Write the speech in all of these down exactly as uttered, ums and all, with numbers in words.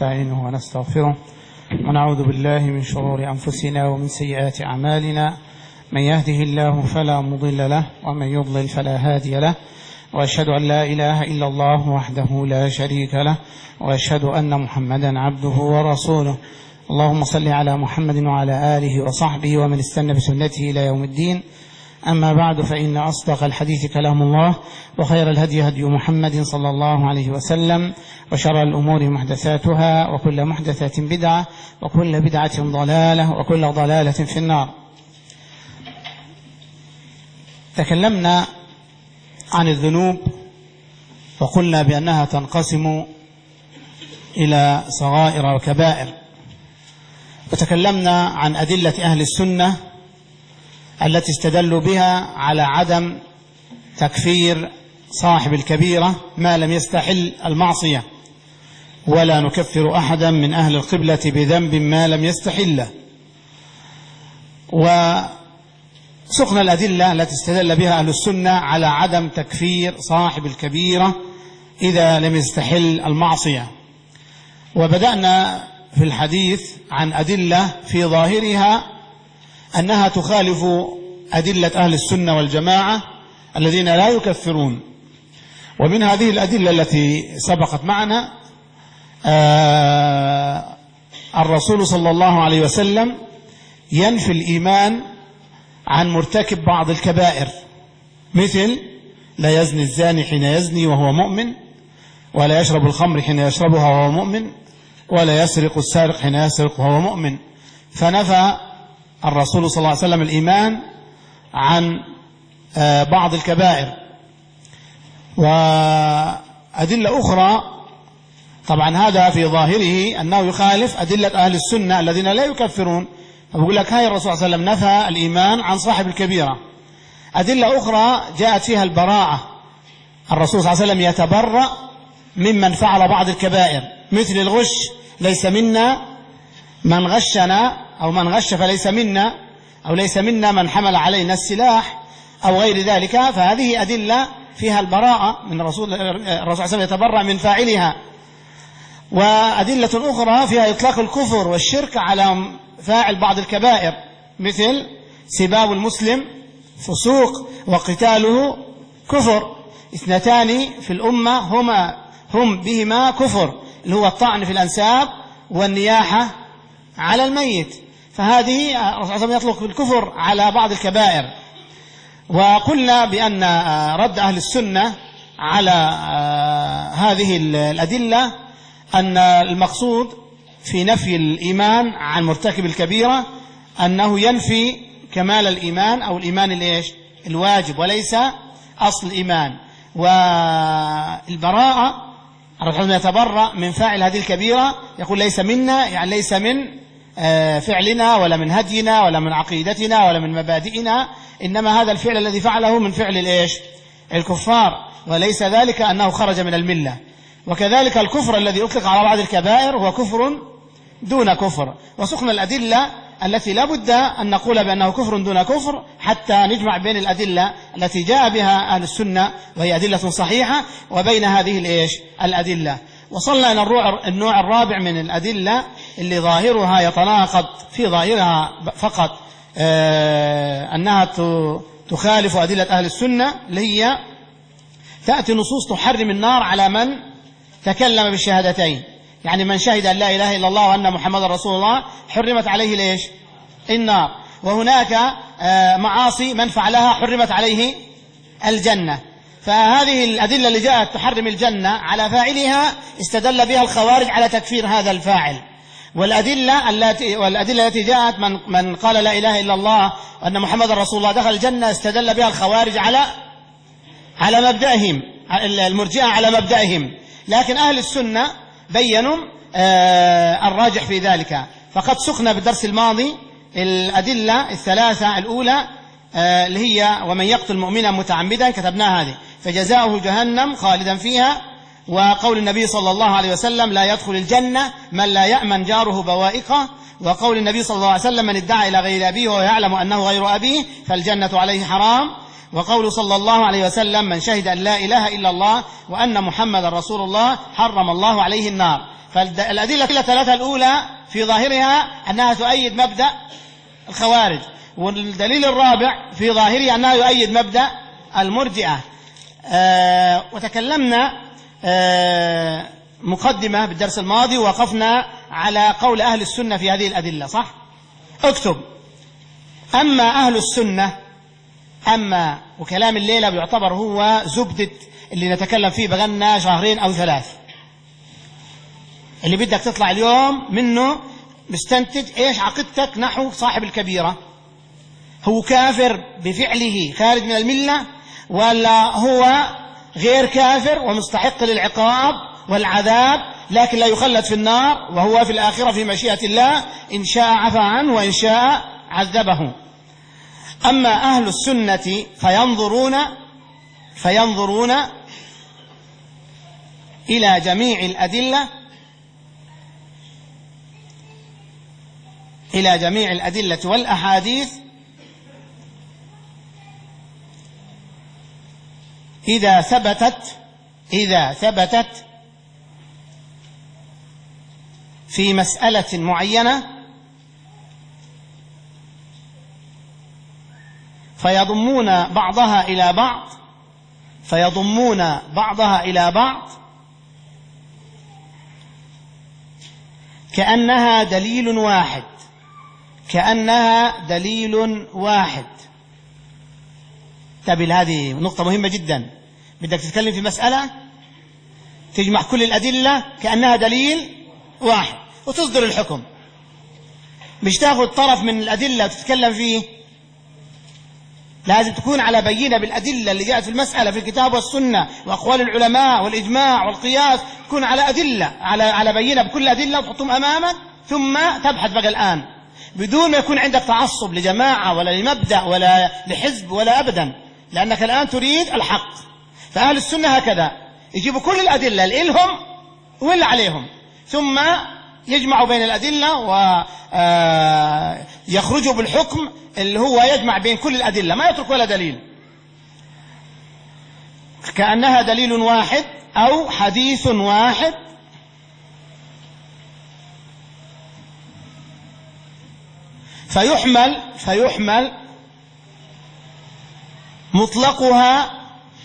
ونستعينه ونستغفره ونعوذ بالله من شرور أنفسنا ومن سيئات أعمالنا، من يهده الله فلا مضل له ومن يضلل فلا هادي له، وأشهد أن لا إله إلا الله وحده لا شريك له، وأشهد أن محمدا عبده ورسوله. اللهم صل على محمد وعلى آله وصحبه ومن استنى بسنته إلى يوم الدين. أما بعد، فإن أصدق الحديث كلام الله، وخير الهدي هدي محمد صلى الله عليه وسلم، وشر الأمور محدثاتها، وكل محدثة بدعة، وكل بدعة ضلالة، وكل ضلالة في النار. تكلمنا عن الذنوب وقلنا بأنها تنقسم إلى صغائر وكبائر، وتكلمنا عن أدلة أهل السنة التي استدلوا بها على عدم تكفير صاحب الكبيرة ما لم يستحل المعصية، ولا نكفر أحدا من أهل القبلة بذنب ما لم يستحله. وسقنا الأدلة التي استدل بها أهل السنة على عدم تكفير صاحب الكبيرة إذا لم يستحل المعصية. وبدأنا في الحديث عن أدلة في ظاهرها أنها تخالف أدلة أهل السنة والجماعة الذين لا يكفرون. ومن هذه الأدلة التي سبقت معنا آه الرسول صلى الله عليه وسلم ينفي الإيمان عن مرتكب بعض الكبائر، مثل لا يزني الزاني حين يزني وهو مؤمن، ولا يشرب الخمر حين يشربها وهو مؤمن، ولا يسرق السارق حين يسرق وهو مؤمن. فنفى الرسول صلى الله عليه وسلم الإيمان عن بعض الكبائر. وأدلة أخرى طبعا هذا في ظاهره أنه يخالف أدلة أهل السنة الذين لا يكفرون، فبقول لك هاي الرسول صلى الله عليه وسلم نفى الإيمان عن صاحب الكبيرة. أدلة أخرى جاءت فيها البراءة، الرسول صلى الله عليه وسلم يتبرأ ممن فعل بعض الكبائر، مثل الغش، ليس منا من غشنا أو من غش فليس منا، أو ليس منا من حمل علينا السلاح أو غير ذلك. فهذه أدلة فيها البراءة من الرسول الرسول صلى الله عليه وسلم يتبرأ من فاعلها. وأدلة أخرى فيها إطلاق الكفر والشرك على فاعل بعض الكبائر، مثل سباب المسلم فسوق وقتاله كفر، اثنتان في الأمة هما هم بهما كفر، اللي هو الطعن في الأنساب والنياحة على الميت. فهذه الرسول صلى الله عليه وسلم يطلق الكفر على بعض الكبائر. وقلنا بأن رد أهل السنة على هذه الأدلة أن المقصود في نفي الإيمان عن مرتكب الكبيرة أنه ينفي كمال الإيمان أو الإيمان الإيش الواجب، وليس أصل الإيمان. والبراءة الرسول يتبرأ من فاعل هذه الكبيرة، يقول ليس منا، يعني ليس من فعلنا ولا من هدينا ولا من عقيدتنا ولا من مبادئنا، إنما هذا الفعل الذي فعله من فعل الإيش الكفار، وليس ذلك أنه خرج من الملة. وكذلك الكفر الذي أطلق على بعض الكبائر هو كفر دون كفر. وسقنا الأدلة التي لا بد أن نقول بأنه كفر دون كفر حتى نجمع بين الأدلة التي جاء بها أهل السنة وهي أدلة صحيحة وبين هذه الإيش الأدلة. وصلنا إلى النوع الرابع من الأدلة اللي ظاهرها يتناقض في ظاهرها فقط آه أنها تخالف أدلة أهل السنة، اللي هي تأتي نصوص تحرم النار على من تكلم بالشهادتين. يعني من شهد أن لا إله إلا الله وأن محمد رسول الله حرمت عليه ليش النار. وهناك آه معاصي من فعلها حرمت عليه الجنة. فهذه الأدلة اللي جاءت تحرم الجنة على فاعلها استدل بها الخوارج على تكفير هذا الفاعل. والأدلة التي والأدلة التي جاءت من من قال لا إله إلا الله وأن محمد رسول الله دخل الجنة استدل بها الخوارج على على مبدأهم، المرجئة على مبدأهم. لكن أهل السنة بينوا آه الراجح في ذلك. فقد سقنا بالدرس الماضي الأدلة الثلاثة الأولى آه اللي هي ومن يقتل مؤمنا متعمدا، كتبناها هذه فجزاؤه جهنم خالدا فيها. وقول النبي صلى الله عليه وسلم لا يدخل الجنة من لا يأمن جاره بوائقه. وقول النبي صلى الله عليه وسلم من ادعى إلى غير أبيه وهو يعلم أنه غير أبيه فالجنة عليه حرام. وقول صلى الله عليه وسلم من شهد أن لا إله إلا الله وأن محمد رسول الله حرم الله عليه النار. فالأدلة الثلاثة الأولى في ظاهرها أنها تؤيد مبدأ الخوارج، والدليل الرابع في ظاهره أنها يؤيد مبدأ المرجئة. آه وتكلمنا آه مقدمة بالدرس الماضي، ووقفنا على قول أهل السنة في هذه الأدلة، صح؟ اكتب: أما أهل السنة، أما وكلام الليلة بيعتبر هو زبدة اللي نتكلم فيه بغنى شهرين أو ثلاث، اللي بدك تطلع اليوم منه مستنتج إيش عقيدتك نحو صاحب الكبيرة. هو كافر بفعله خارج من الملة، ولا هو غير كافر ومستحق للعقاب والعذاب لكن لا يخلد في النار، وهو في الآخرة في مشيئة الله إن شاء عفى عنه وإن شاء عذبه. أما أهل السنة فينظرون فينظرون إلى جميع الأدلة إلى جميع الأدلة والأحاديث إذا ثبتت إذا ثبتت في مسألة معينة، فيضمون بعضها إلى بعض فيضمون بعضها إلى بعض كأنها دليل واحد كأنها دليل واحد تبي هذه نقطة مهمة جدا. بدك تتكلم في مسألة تجمع كل الأدلة كأنها دليل واحد وتصدر الحكم، مش تاخذ طرف من الأدلة وتتكلم فيه. لازم تكون على بينة بالأدلة اللي جاءت في المسألة في الكتاب والسنة وأقوال العلماء والإجماع والقياس، تكون على أدلة على على بينة بكل أدلة وتحطهم أمامك، ثم تبحث بقى الآن بدون ما يكون عندك تعصب لجماعة ولا لمبدأ ولا لحزب ولا أبدا، لأنك الآن تريد الحق. فأهل السنة هكذا يجيبوا كل الأدلة اللي لهم واللي عليهم، ثم يجمعوا بين الأدلة ويخرجوا بالحكم اللي هو يجمع بين كل الأدلة، ما يترك ولا دليل، كأنها دليل واحد أو حديث واحد فيحمل فيحمل مطلقها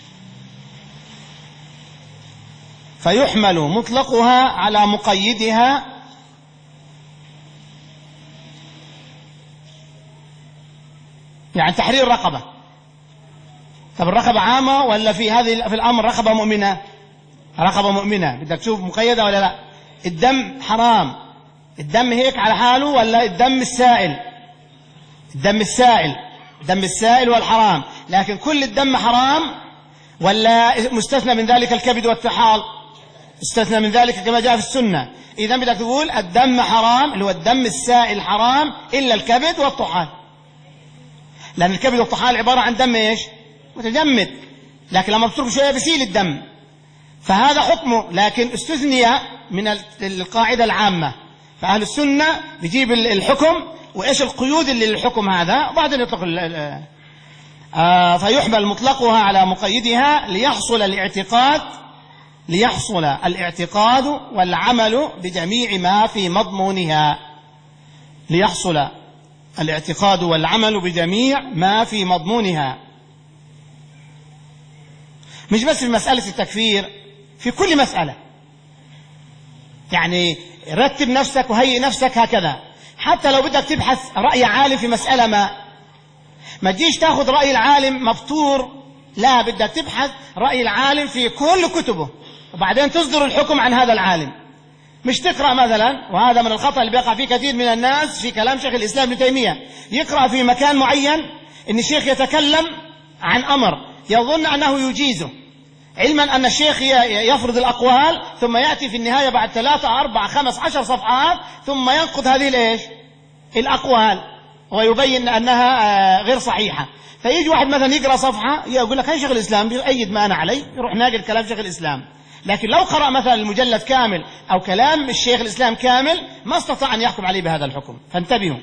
فيحمل مطلقها على مقيدها، يعني تحرير الرقبة. طب الرقبة عامة ولا في هذه في الأمر رقبة مؤمنة؟ رقبة مؤمنة بدك تشوف مقيدة ولا لا؟ الدم حرام، الدم هيك على حاله ولا الدم السائل؟ الدم السائل الدم السائل والحرام، لكن كل الدم حرام ولا مستثنى من ذلك الكبد والطحال؟ استثنى من ذلك كما جاء في السنة. إذا بدك تقول الدم حرام اللي هو الدم السائل حرام إلا الكبد والطحال، لأن الكبد والطحال عبارة عن دم إيش؟ متجمد، لكن لما بتترك شوية بيسيل الدم، فهذا حكمه، لكن استثني من القاعدة العامة. فأهل السنة بيجيب الحكم وإيش القيود اللي للحكم هذا وبعدين يطلق آه فيحمل مطلقها على مقيدها ليحصل الاعتقاد ليحصل الاعتقاد والعمل بجميع ما في مضمونها ليحصل الاعتقاد والعمل بجميع ما في مضمونها. مش بس في مسألة التكفير، في كل مسألة، يعني رتب نفسك وهيئ نفسك هكذا. حتى لو بدك تبحث رأي عالم في مسألة ما ما تجيش تاخذ رأي العالم مبتور، لا، بدك تبحث رأي العالم في كل كتبه وبعدين تصدر الحكم عن هذا العالم. مش تقرأ مثلا، وهذا من الخطأ اللي بيقع فيه كثير من الناس في كلام شيخ الإسلام ابن تيمية، يقرأ في مكان معين إن الشيخ يتكلم عن أمر يظن أنه يجيزه، علما أن الشيخ يفرض الأقوال ثم يأتي في النهاية بعد ثلاثة أربعة خمس عشر صفحات ثم ينقض هذه الإيش الأقوال ويبين أنها غير صحيحة. فيجي واحد مثلا يقرأ صفحة يقول لك هاي شيخ الإسلام بيؤيد ما أنا عليه، يروح ناقل كلام شيخ الإسلام. لكن لو قرأ مثلا المجلد كامل أو كلام الشيخ الإسلام كامل ما استطاع أن يحكم عليه بهذا الحكم. فانتبهوا.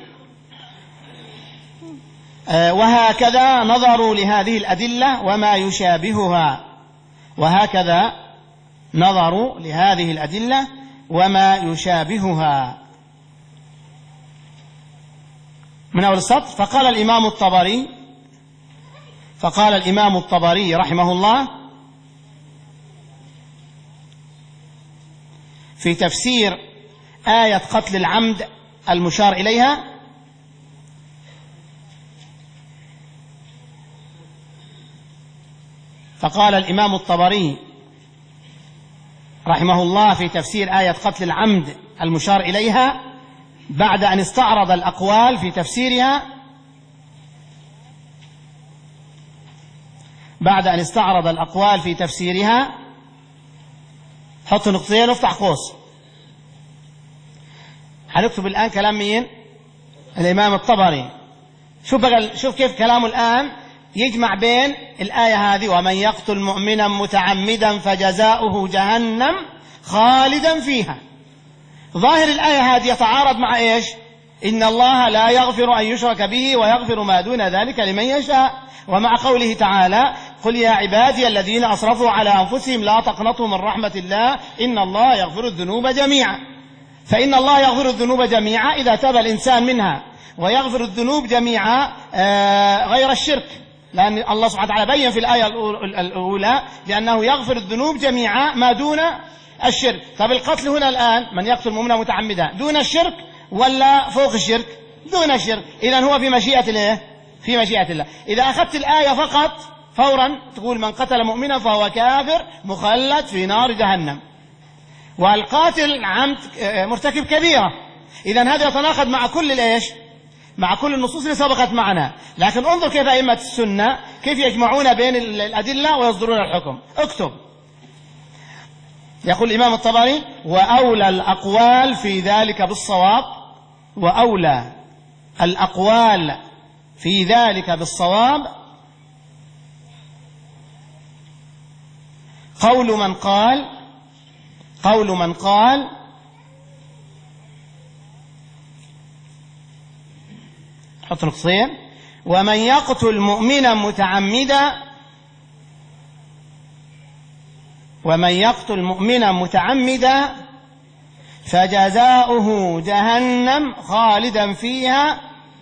آه وهكذا نظروا لهذه الأدلة وما يشابهها وهكذا نظروا لهذه الأدلة وما يشابهها. من أول السطر: فقال الإمام الطبري فقال الإمام الطبري رحمه الله في تفسير آية قتل العمد المشار إليها: فقال الإمام الطبري رحمه الله في تفسير آية قتل العمد المشار إليها بعد أن استعرض الأقوال في تفسيرها بعد أن استعرض الأقوال في تفسيرها حط نقطتين وافتح قوس. هنكتب الآن كلام مين؟ الإمام الطبري. شوف بقى، شوف كيف كلامه الآن يجمع بين الآية هذه: ومن يقتل مؤمنا متعمدا فجزاؤه جهنم خالدا فيها. ظاهر الآية هذه يتعارض مع إيش؟ إن الله لا يغفر أن يشرك به ويغفر ما دون ذلك لمن يشاء، ومع قوله تعالى: قل يا عبادي الذين أسرفوا على أنفسهم لا تقنطوا من رحمة الله إن الله يغفر الذنوب جميعا. فإن الله يغفر الذنوب جميعا إذا تاب الإنسان منها، ويغفر الذنوب جميعا غير الشرك، لأن الله سبحانه وتعالى بين في الآية الأولى لأنه يغفر الذنوب جميعا ما دون الشرك. طب القتل هنا الآن من يقتل مؤمنا متعمدا دون الشرك ولا فوق الشرك؟ دون الشرك. إذن هو في مشيئة الله، في مشيئة الله. إذا أخذت الآية فقط فورا تقول: من قتل مؤمنا فهو كافر مخلد في نار جهنم، والقاتل عمد مرتكب كبيرة. إذن هذا يتناقض مع كل الإيش؟ مع كل النصوص اللي سبقت معنا. لكن انظر كيف أئمة السنة كيف يجمعون بين الأدلة ويصدرون الحكم. اكتب. يقول الإمام الطبري: وأولى الأقوال في ذلك بالصواب وأولى الأقوال في ذلك بالصواب قول من قال قول من قال حط نقطتين: ومن يقتل مؤمنا متعمدا ومن يقتل مؤمنا متعمدا فجزاؤه جهنم خالدا فيها.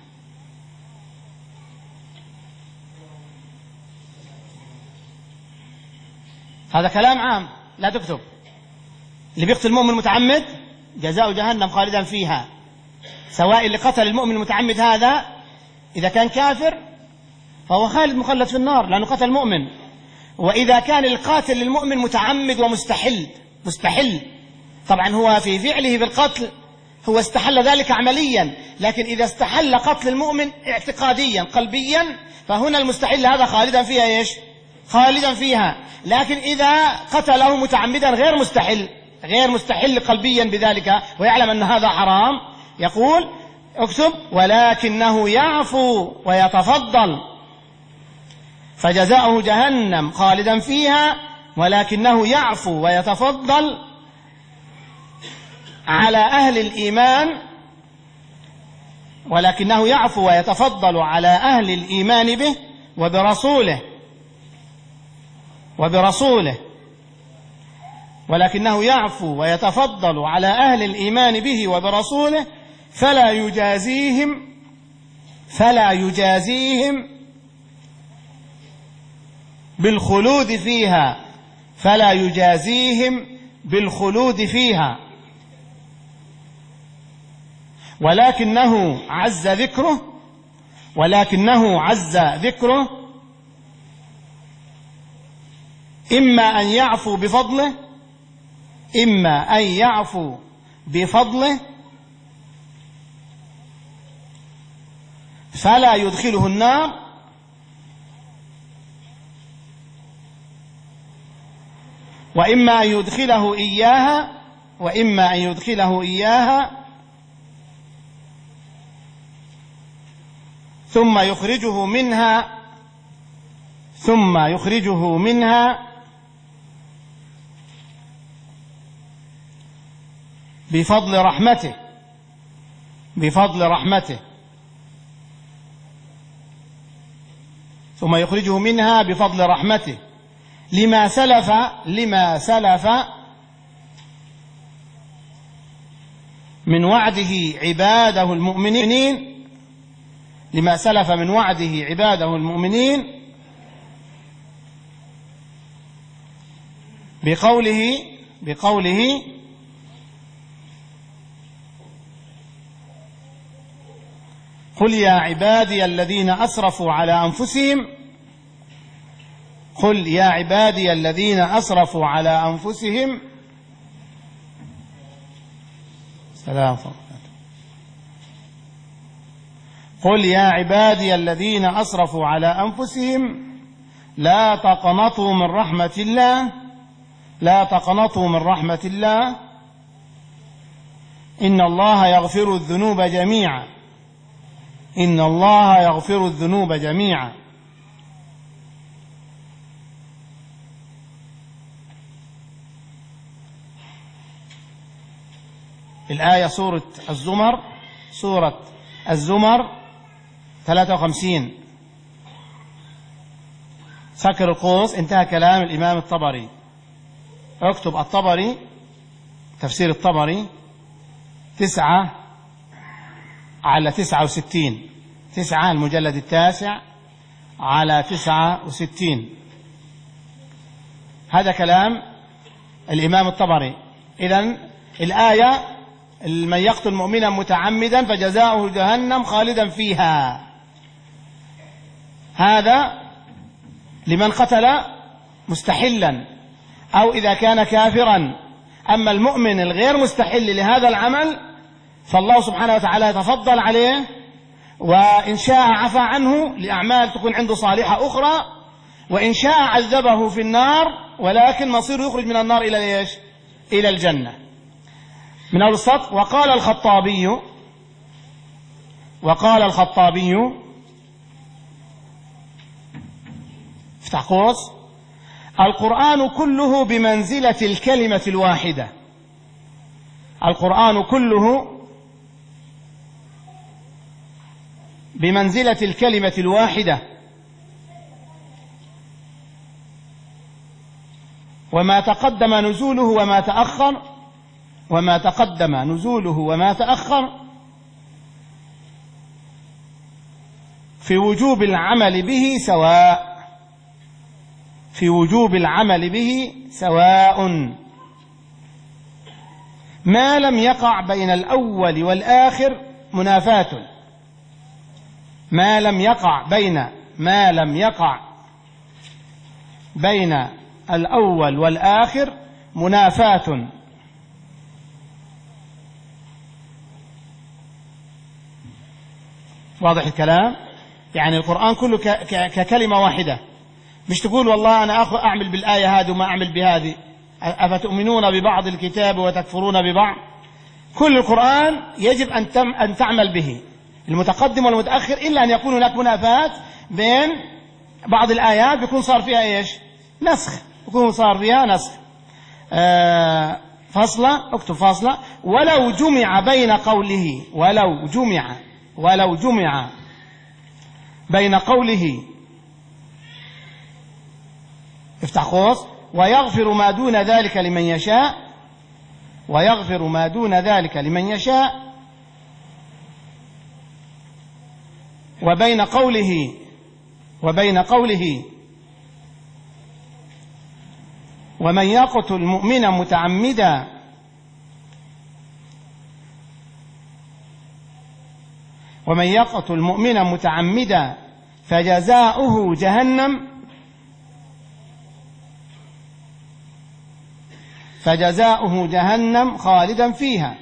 هذا كلام عام لا تكتب. اللي بيقتل المؤمن متعمد جزاؤه جهنم خالدا فيها، سواء اللي قتل المؤمن المتعمد هذا إذا كان كافر فهو خالد مخلد في النار لأنه قتل المؤمن، وإذا كان القاتل للمؤمن متعمد ومستحل مستحل طبعا هو في فعله بالقتل هو استحل ذلك عمليا، لكن إذا استحل قتل المؤمن اعتقاديا قلبيا فهنا المستحل هذا خالدا فيها إيش؟ خالدا فيها. لكن إذا قتله متعمدا غير مستحل غير مستحل قلبيا بذلك ويعلم أن هذا حرام، يقول اكتب: ولكنه يعفو ويتفضل فجزاؤه جهنم خالدا فيها، ولكنه يعفو ويتفضل على أهل الإيمان ولكنه يعفو ويتفضل على أهل الإيمان به وبرسوله وبرسوله ولكنه يعفو ويتفضل على أهل الإيمان به وبرسوله فلا يجازيهم فلا يجازيهم بالخلود فيها فلا يجازيهم بالخلود فيها ولكنه عز ذكره ولكنه عز ذكره إما أن يعفو بفضله إما أن يعفو بفضله فلا يدخله النار وإما أن يدخله إياها وإما أن يدخله إياها ثم يخرجه منها ثم يخرجه منها بفضل رحمته بفضل رحمته ثم يخرجه منها بفضل رحمته لما سلف لما سلف من وعده عباده المؤمنين لما سلف من وعده عباده المؤمنين بقوله بقوله قل يا عبادي الذين أسرفوا على أنفسهم قل يا عبادي الذين أسرفوا على أنفسهم سلام قل يا عبادي الذين أسرفوا على أنفسهم لا تقنطوا من رحمة الله لا تقنطوا من رحمة الله إن الله يغفر الذنوب جميعا إن الله يغفر الذنوب جميعا. الآية سورة الزمر سورة الزمر ثلاثة وخمسين سكر القوس. انتهى كلام الإمام الطبري. اكتب الطبري تفسير الطبري تسعة على تسعة وستين تسعة المجلد التاسع على تسعة وستين. هذا كلام الإمام الطبري. إذن الآية من يقتل مؤمنا متعمدا فجزاؤه جهنم خالدا فيها، هذا لمن قتل مستحلا أو إذا كان كافرا. أما المؤمن الغير مستحل لهذا العمل فالله سبحانه وتعالى يتفضل عليه، وإن شاء عفى عنه لأعمال تكون عنده صالحة أخرى، وإن شاء عذبه في النار ولكن مصيره يخرج من النار إلى إيش؟ إلى الجنة. من أول السطر. وقال الخطابي وقال الخطابي افتح قوس القرآن كله بمنزلة الكلمة الواحدة. القرآن كله بمنزلة الكلمة الواحدة، وما تقدم نزوله وما تأخر وما تقدم نزوله وما تأخر في وجوب العمل به سواء في وجوب العمل به سواء ما لم يقع بين الأول والآخر منافاة ما لم يقع بين ما لم يقع بين الأول والآخر منافاة. واضح الكلام؟ يعني القرآن كله ككلمة واحدة، مش تقول والله أنا أخذ أعمل بالآية هذه وما أعمل بهذه، أفتؤمنون ببعض الكتاب وتكفرون ببعض. كل القرآن يجب أن أن تعمل به المتقدم والمتأخر، إلا أن يكون هناك منافات بين بعض الآيات بيكون صار فيها إيش؟ نسخ، بيكون صار فيها نسخ. آه فاصلة، اكتب فاصلة. ولو جمع بين قوله ولو جمع ولو جمع بين قوله افتح قوس ويغفر ما دون ذلك لمن يشاء ويغفر ما دون ذلك لمن يشاء وبين قوله وبين قوله ومن يقتل مؤمنا متعمدا ومن يقتل مؤمنا متعمدا فجزاؤه جهنم فجزاؤه جهنم خالدا فيها.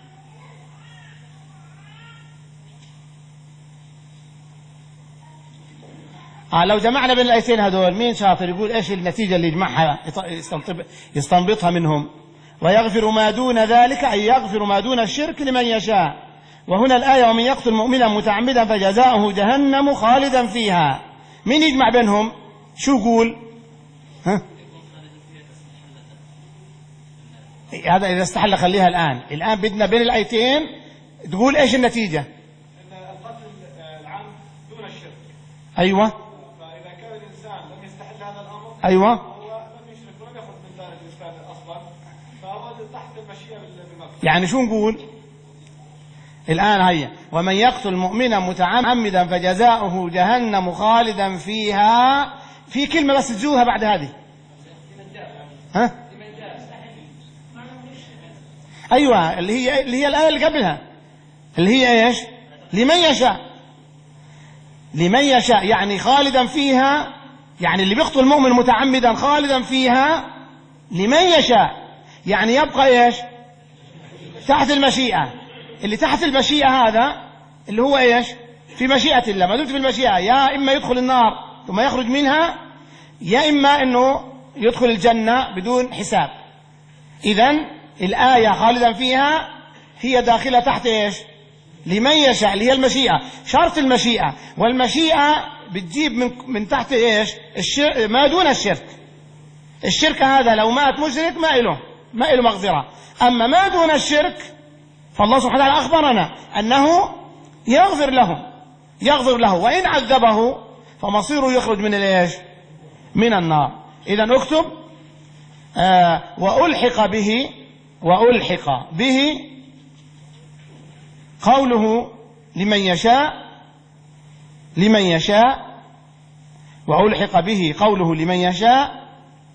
آه لو جمعنا بين الآيتين هذول مين شاطر يقول ايش النتيجة اللي يجمعها يستنبطها منهم؟ ويغفر ما دون ذلك أي يغفر ما دون الشرك لمن يشاء. وهنا الآية ومن يقتل مؤمنا متعمدا فجزاؤه جهنم خالدا فيها. مين يجمع بينهم؟ شو يقول؟ ها؟ هذا إذا استحل خليها الآن. الآن بدنا بين الآيتين تقول ايش النتيجة؟ ان القتل العام دون الشرك. أيوة. فإذا كان الإنسان لم يستحل هذا الأمر أيوة هو لم يشرك ولم يخرج من دار الإسلام أصلا، فهو تحت المشيئة بالمغفرة. يعني شو نقول؟ الآن هيا: ومن يقتل مؤمنا متعمدا فجزاؤه جهنم خالدا فيها. في كلمة بس تزوها بعد هذه. ها؟ أيوة، اللي هي اللي هي الآية اللي قبلها، اللي هي إيش؟ لمن يشاء. لمن يشاء يعني خالدا فيها، يعني اللي بيقتل المؤمن متعمدا خالدا فيها لمن يشاء، يعني يبقى إيش؟ تحت المشيئة. اللي تحت المشيئة هذا اللي هو إيش؟ في مشيئة الله. ما دمت في المشيئة، يا إما يدخل النار ثم يخرج منها، يا إما أنه يدخل الجنة بدون حساب. إذن الآية خالدا فيها هي داخلة تحت إيش؟ لمن يشاء، اللي هي المشيئة. شرط المشيئة، والمشيئة بتجيب من من تحت إيش؟ الشرك، ما دون الشرك. الشرك هذا لو مات مشرك ما إله ما إله مغفرة. أما ما دون الشرك فالله سبحانه وتعالى أخبرنا أنه يغفر له يغفر له وإن عذبه فمصيره يخرج من الإيش؟ من النار. إذن اكتب: آه وألحق به وألحق به قوله لمن يشاء لمن يشاء وألحق به قوله لمن يشاء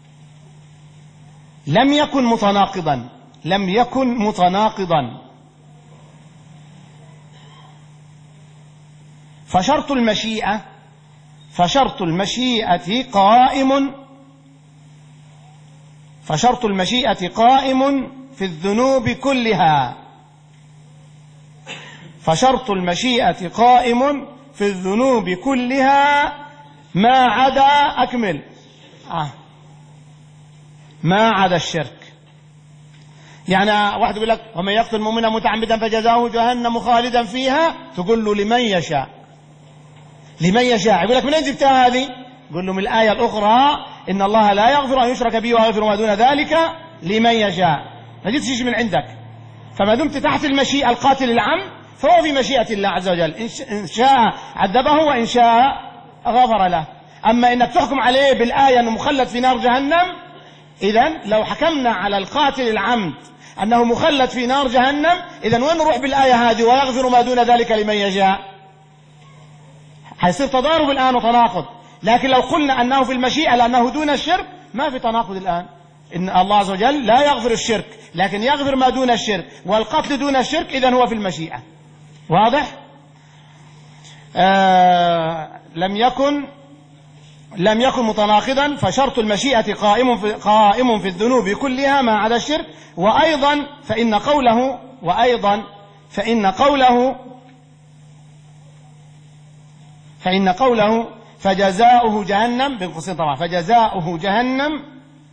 لم يكن متناقضا لم يكن متناقضا فشرط المشيئة فشرط المشيئة قائم فشرط المشيئة قائم في الذنوب كلها فشرط المشيئة قائم في الذنوب كلها ما عدا أكمل آه. ما عدا الشرك. يعني واحد يقول لك: ومن يقتل مؤمنا متعمدا فجزاؤه جهنم خالدا فيها، تقول له لمن يشاء لمن يشاء. يقول لك: من أين جبتها هذه؟ يقول له من الآية الأخرى: إن الله لا يغفر أن يشرك به ويغفر ما دون ذلك لمن يشاء. ما جبت شيء من عندك. فما دمت تحت المشيئة القاتل العم فهو في مشيئة الله عز وجل، إن شاء عذبه وإن شاء غفر له. أما إنك تحكم عليه بالآية أنه مخلد في نار جهنم، إذن لو حكمنا على القاتل العمد أنه مخلد في نار جهنم، إذن وين نروح بالآية هذه ويغفر ما دون ذلك لمن يشاء؟ حيصير تضارب الآن وتناقض. لكن لو قلنا أنه في المشيئة لأنه دون الشرك ما في تناقض الآن. إن الله عز وجل لا يغفر الشرك لكن يغفر ما دون الشرك، والقتل دون الشرك إذن هو في المشيئة. واضح؟ آه لم يكن لم يكن متناقضا فشرط المشيئة قائم في قائم في الذنوب كلها ما عدا الشرك. وأيضا فإن قوله وأيضا فإن قوله فإن قوله فجزاؤه جهنم بين قوسين طبعا فجزاؤه جهنم.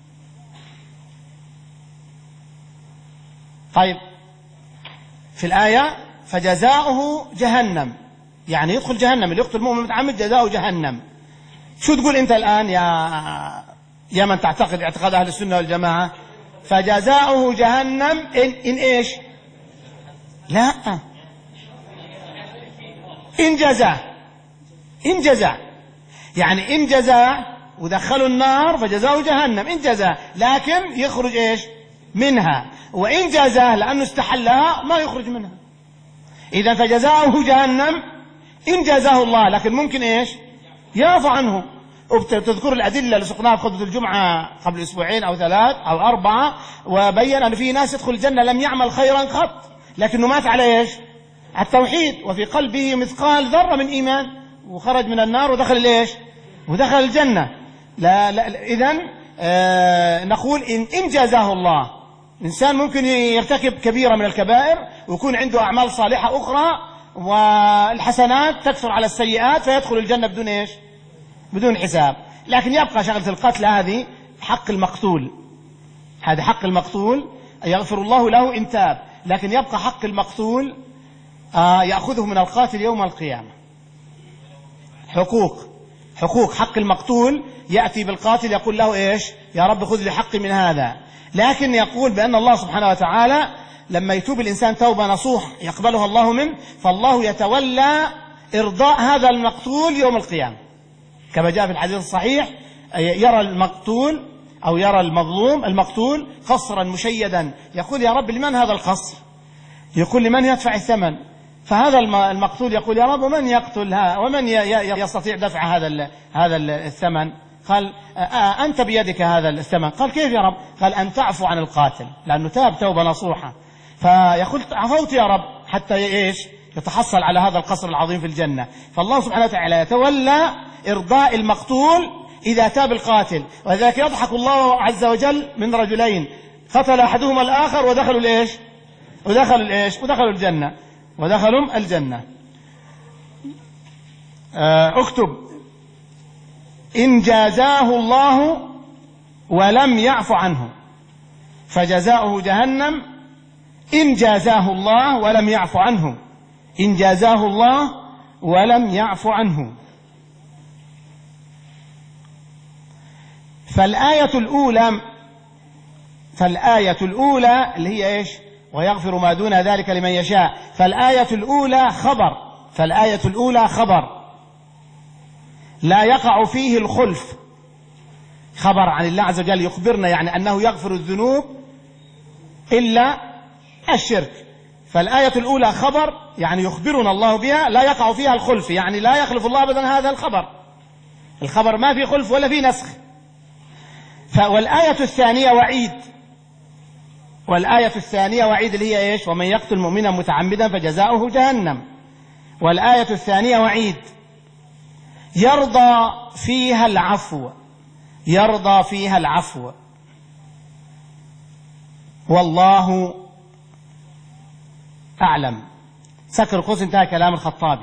طيب في الآية فجزاؤه جهنم يعني يدخل جهنم، اللي يقتل مؤمن متعمد جزاؤه جهنم. شو تقول أنت الآن يا يا من تعتقد اعتقاد أهل السنة والجماعة؟ فجزاؤه جهنم إن, إن إيش؟ لا، إن جزاه إن جزاه يعني إن جزاه ودخلوا النار فجزاؤه جهنم إن جزاه، لكن يخرج إيش؟ منها. وإن جزاه لأنه استحلها ما يخرج منها. إذا فجزاؤه جهنم إن جزاه الله، لكن ممكن إيش؟ يعفو عنه. وبتذكر الأدلة اللي سقناها في خطبة الجمعة قبل أسبوعين أو ثلاث أو أربعة، وبين أن في ناس يدخل الجنة لم يعمل خيرا قط لكنه مات على إيش؟ على التوحيد، وفي قلبه مثقال ذرة من إيمان، وخرج من النار ودخل الإيش؟ ودخل الجنة. لا, لا إذن آه نقول إن, إن جازاه الله. إنسان ممكن يرتكب كبيرة من الكبائر ويكون عنده أعمال صالحة أخرى والحسنات تكثر على السيئات فيدخل الجنة بدون إيش؟ بدون حساب. لكن يبقى شغلة القتل هذه حق المقتول، هذا حق المقتول يغفر الله له إن تاب، لكن يبقى حق المقتول آه يأخذه من القاتل يوم القيامة. حقوق حقوق حق المقتول يأتي بالقاتل يقول له إيش؟ يا رب خذ لي حقي من هذا. لكن يقول بأن الله سبحانه وتعالى لما يتوب الإنسان توبة نصوح يقبلها الله منه، فالله يتولى إرضاء هذا المقتول يوم القيامة، كما جاء في الحديث الصحيح: يرى المقتول أو يرى المظلوم المقتول قصرا مشيدا، يقول يا رب لمن هذا القصر؟ يقول لمن يدفع الثمن؟ فهذا المقتول يقول: يا رب، ومن يقتل ها ومن يستطيع دفع هذا هذا الثمن؟ قال: آه أنت بيدك هذا الثمن. قال: كيف يا رب؟ قال: أن تعفو عن القاتل، لأنه تاب توبة نصوحة. فيقول: عفوت يا رب، حتى إيش؟ يتحصل على هذا القصر العظيم في الجنة. فالله سبحانه وتعالى يتولى إرضاء المقتول إذا تاب القاتل. وذلك يضحك الله عز وجل من رجلين قتل أحدهما الآخر ودخلوا الإيش؟ ودخلوا الإيش؟ ودخلوا الجنة ودخلوا الجنة. اكتب: إن جازاه الله ولم يعف عنه فجزاؤه جهنم. إن جازاه الله ولم يعف عنه إن جازاه الله ولم يعف عنه. فالآية الأولى فالآية الأولى اللي هي إيش؟ ويغفر ما دون ذلك لمن يشاء. فالآية الأولى خبر فالآية الأولى خبر لا يقع فيه الخلف، خبر عن الله عز وجل يخبرنا يعني أنه يغفر الذنوب إلا الشرك. فالآية الأولى خبر يعني يخبرنا الله بها لا يقع فيها الخلف، يعني لا يخلف الله أبدا هذا الخبر الخبر ما في خلف ولا في نسخ. والآية الثانية وعيد والآية الثانية وعيد اللي هي إيش؟ ومن يقتل مؤمنا متعمدا فجزاؤه جهنم. والآية الثانية وعيد يرضى فيها العفو يرضى فيها العفو والله أعلم. سكر قوس انتهى كلام الخطابي.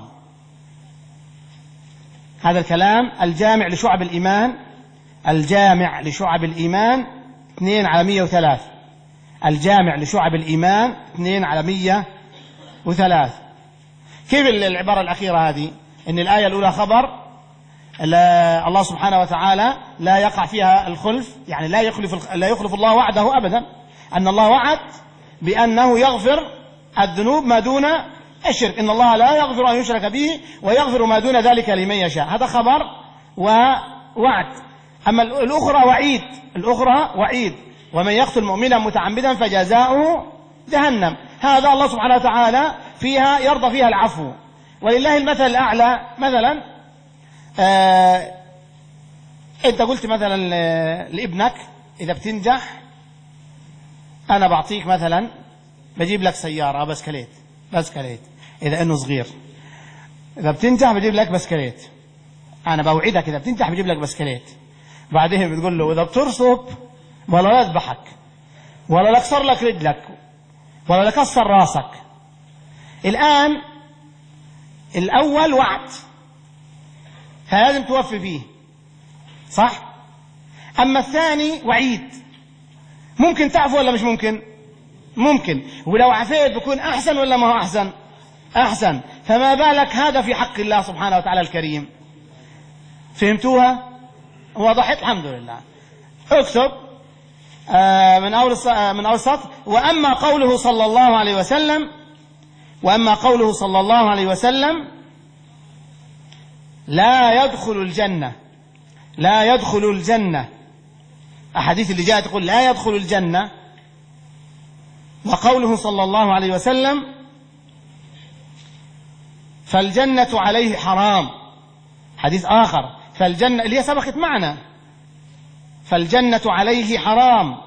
هذا الكلام الجامع لشعب الإيمان الجامع لشعب الإيمان اثنين على مية وثلاث الجامع لشعب الإيمان اثنين على مية وثلاث. كيف العبارة الأخيرة هذه؟ إن الآية الأولى خبر الله سبحانه وتعالى لا يقع فيها الخلف، يعني لا يخلف لا يخلف الله وعده أبدا، أن الله وعد بأنه يغفر الذنوب ما دون الشرك. إن الله لا يغفر أن يشرك به ويغفر ما دون ذلك لمن يشاء. هذا خبر ووعد. أما الأخرى وعيد الأخرى وعيد ومن يقتل مؤمنا متعمدا فجزاؤه جهنم. هذا الله سبحانه وتعالى فيها يرضى فيها العفو. ولله المثل الأعلى. مثلا آه أنت قلت مثلا لابنك إذا بتنجح أنا بعطيك مثلا بجيب لك سيارة بسكليت بسكليت إذا إنه صغير. إذا بتنجح بجيب لك بسكليت. أنا بوعدك إذا بتنجح بجيب لك بسكليت. بعدين بتقول له إذا بترسب ولا لا يذبحك ولا لا كسر لك رجلك ولا لا كسر راسك. الآن الأول وعد فلازم توفي فيه، صح؟ أما الثاني وعيد. ممكن تعفو ولا مش ممكن؟ ممكن. ولو عفيت بكون أحسن ولا ما هو أحسن؟ أحسن. فما بالك هذا في حق الله سبحانه وتعالى الكريم. فهمتوها؟ وضحت؟ الحمد لله. اكتب آه من أول من أول سطر: وأما قوله صلى الله عليه وسلم وأما قوله صلى الله عليه وسلم لا يدخل الجنة لا يدخل الجنة أحاديث اللي جاءت تقول لا يدخل الجنة. وقوله صلى الله عليه وسلم فالجنة عليه حرام. حديث آخر فالجنة اللي هي سبقت معنا فالجنة عليه حرام.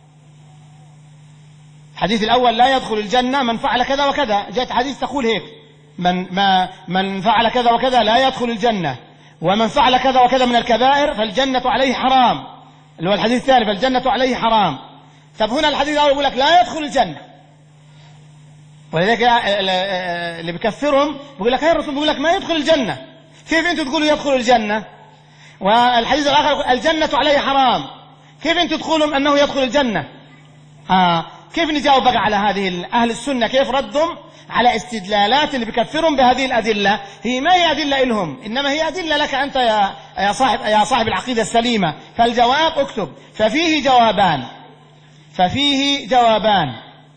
الحديث الأول لا يدخل الجنة من فعل كذا وكذا. جاءت حديث تقول هيك: من ما من فعل كذا وكذا لا يدخل الجنة، ومن فعل كذا وكذا من الكبائر فالجنة عليه حرام، اللي هو الحديث الثاني فالجنة عليه حرام. طب هنا الحديث الأول يقول لك لا يدخل الجنة، ولذلك اللي بكفرهم بيقول لك هاي الرسول بيقول لك ما يدخل الجنة، كيف انتم تقولوا يدخل الجنة؟ والحديث الآخر الجنة عليه حرام، كيف انتم تقولون أنه يدخل الجنة؟ آه كيف نجاوب بقى على هذه أهل السنة؟ كيف ردهم على استدلالات اللي بكفرهم بهذه الأدلة؟ هي ما هي أدلة إلهم، إنما هي أدلة لك أنت يا يا صاحب يا صاحب العقيدة السليمة. فالجواب اكتب: ففيه جوابان ففيه جوابان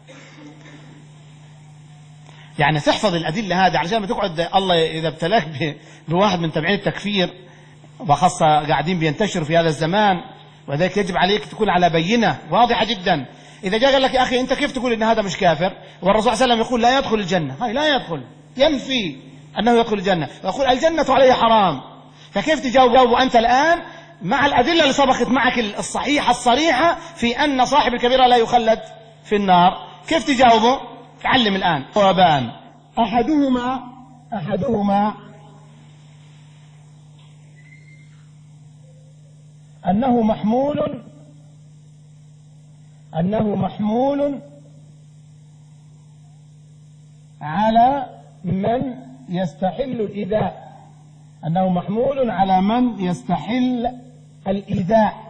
يعني تحفظ الأدلة هذه علشان ما تقعد الله إذا ابتلاك بواحد من تبعين التكفير، وخاصة قاعدين بينتشروا في هذا الزمان، وذلك يجب عليك تكون على بينة واضحة جدا. إذا جاء قال لك يا أخي أنت كيف تقول إن هذا مش كافر والرسول صلى الله عليه وسلم يقول لا يدخل الجنة؟ هاي لا يدخل، ينفي أنه يدخل الجنة ويقول الجنة عليه حرام. فكيف تجاوب أنت الآن مع الأدلة اللي سبقت معك الصحيحة الصريحة في أن صاحب الكبيرة لا يخلد في النار؟ كيف تجاوبه؟ تعلم الآن جوابان. أحدهما أحدهما أنه محمول أنه محمول على من يستحل الإيذاء أنه محمول على من يستحل الإيذاء،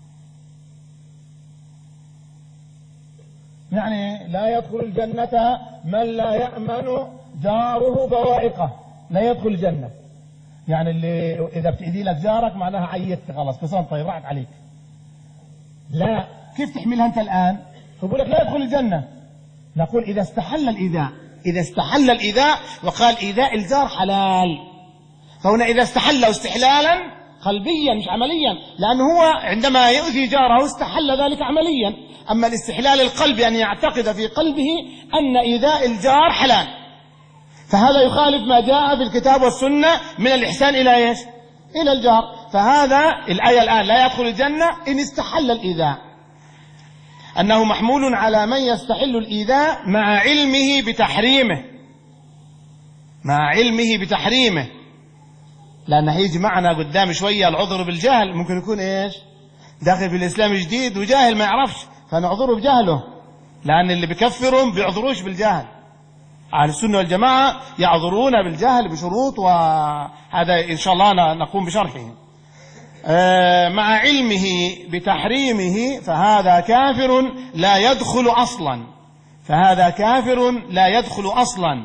يعني لا يدخل الجنة من لا يأمن جاره بوائقه، لا يدخل الجنة. يعني اللي إذا بتأذي لك جارك معناها عيدت خلاص كسان طيب راحت عليك. لا، كيف تحملها أنت الآن؟ يقول لك لا يدخل الجنة. نقول إذا استحل الإيذاء، إذا استحل الإيذاء وقال إيذاء الجار حلال، فهنا إذا استحل استحلالا قلبيا مش عمليا، لأنه هو عندما يؤذي جاره استحل ذلك عمليا. أما الاستحلال القلبي أن يعتقد في قلبه أن إيذاء الجار حلال، فهذا يخالف ما جاء في الكتاب والسنة من الإحسان إلى إيش؟ إلى الجار. فهذا الآية الآن لا يدخل الجنة إن استحل الإيذاء، أنه محمول على من يستحل الإيذاء مع علمه بتحريمه، مع علمه بتحريمه، لأن هيجي معنا قدام شوية العذر بالجهل، ممكن يكون إيش؟ داخل في الإسلام جديد وجاهل ما يعرفش فنعذره بجهله، لأن اللي بكفرهم بيعذروش بالجهل. أهل السنة والجماعة يعذرون بالجهل بشروط، وهذا إن شاء الله نقوم بشرحه. مع علمه بتحريمه فهذا كافر لا يدخل أصلا، فهذا كافر لا يدخل أصلا،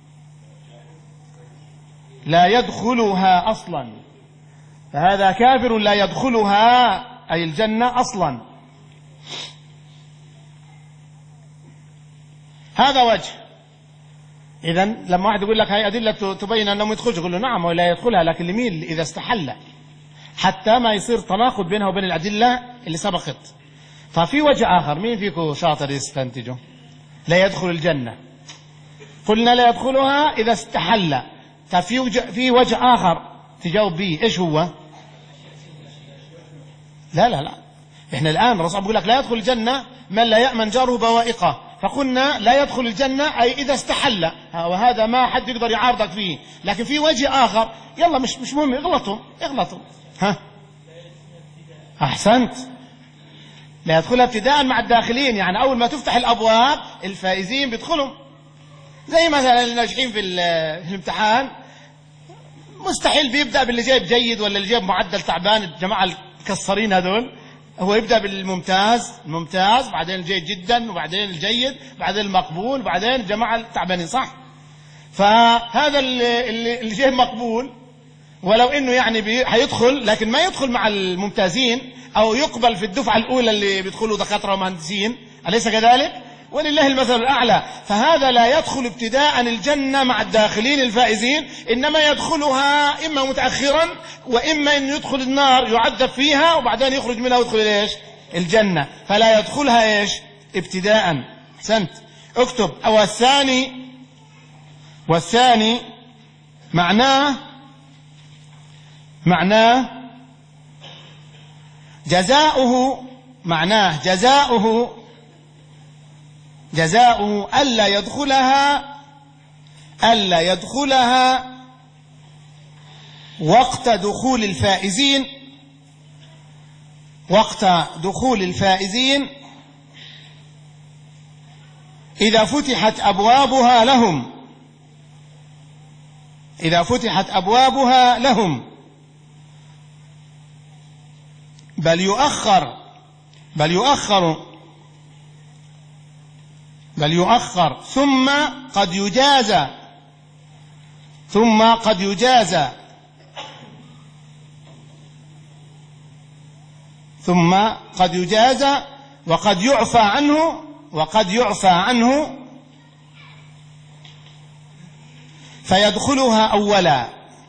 لا يدخلها أصلا، فهذا كافر لا يدخلها أي الجنة أصلا. هذا وجه. إذن لما واحد يقول لك هاي أدلة تبين أنه ما يدخلش، يقول له نعم ولا يدخلها، لكن لمين؟ إذا استحل، حتى ما يصير تناقض بينها وبين الأدلة اللي سبقت. ففي وجه آخر، مين فيكم شاطر يستنتجه؟ لا يدخل الجنة، قلنا لا يدخلها إذا استحل. ففي وجه, في وجه آخر تجاوب به، إيش هو؟ لا لا لا، إحنا الآن الرسول بيقول لك لا يدخل الجنة من لا يأمن جاره بوائقه، فقلنا لا يدخل الجنة أي إذا استحل، وهذا ما حد يقدر يعارضك فيه. لكن في وجه آخر، يلا مش مش مهم، اغلطوا اغلطوا. ها أحسنت. لا يدخلها ابتداء مع الداخلين، يعني أول ما تفتح الأبواب الفائزين بيدخلوا، زي مثلا الناجحين في الامتحان مستحيل بيبدأ باللي جايب جيد ولا اللي جايب معدل تعبان، الجماعة الكسرين هذول، هو يبدأ بالممتاز، الممتاز بعدين الجيد جدا وبعدين الجيد بعدين المقبول بعدين الجماعة التعبانين، صح؟ فهذا اللي, اللي جايب مقبول ولو انه يعني هيدخل لكن ما يدخل مع الممتازين، او يقبل في الدفعة الاولى اللي بيدخلوا دكاترة ومهندسين، أليس كذلك؟ ولله المثل الأعلى. فهذا لا يدخل ابتداء الجنة مع الداخلين الفائزين، إنما يدخلها إما متأخرا وإما أن يدخل النار يعذب فيها وبعدين يخرج منها ويدخل إيش؟ الجنة. فلا يدخلها إيش؟ ابتداء. أحسنت. اكتب. أو الثاني، والثاني معناه معناه جزاؤه، معناه جزاؤه جزاؤه ألا يدخلها ألا يدخلها وقت دخول الفائزين وقت دخول الفائزين إذا فتحت أبوابها لهم إذا فتحت أبوابها لهم بل يؤخر بل يؤخر بل يؤخر ثم قد يجازى ثم قد يجازى ثم قد يجازى وقد يعفى عنه وقد يعفى عنه فيدخلها أولا.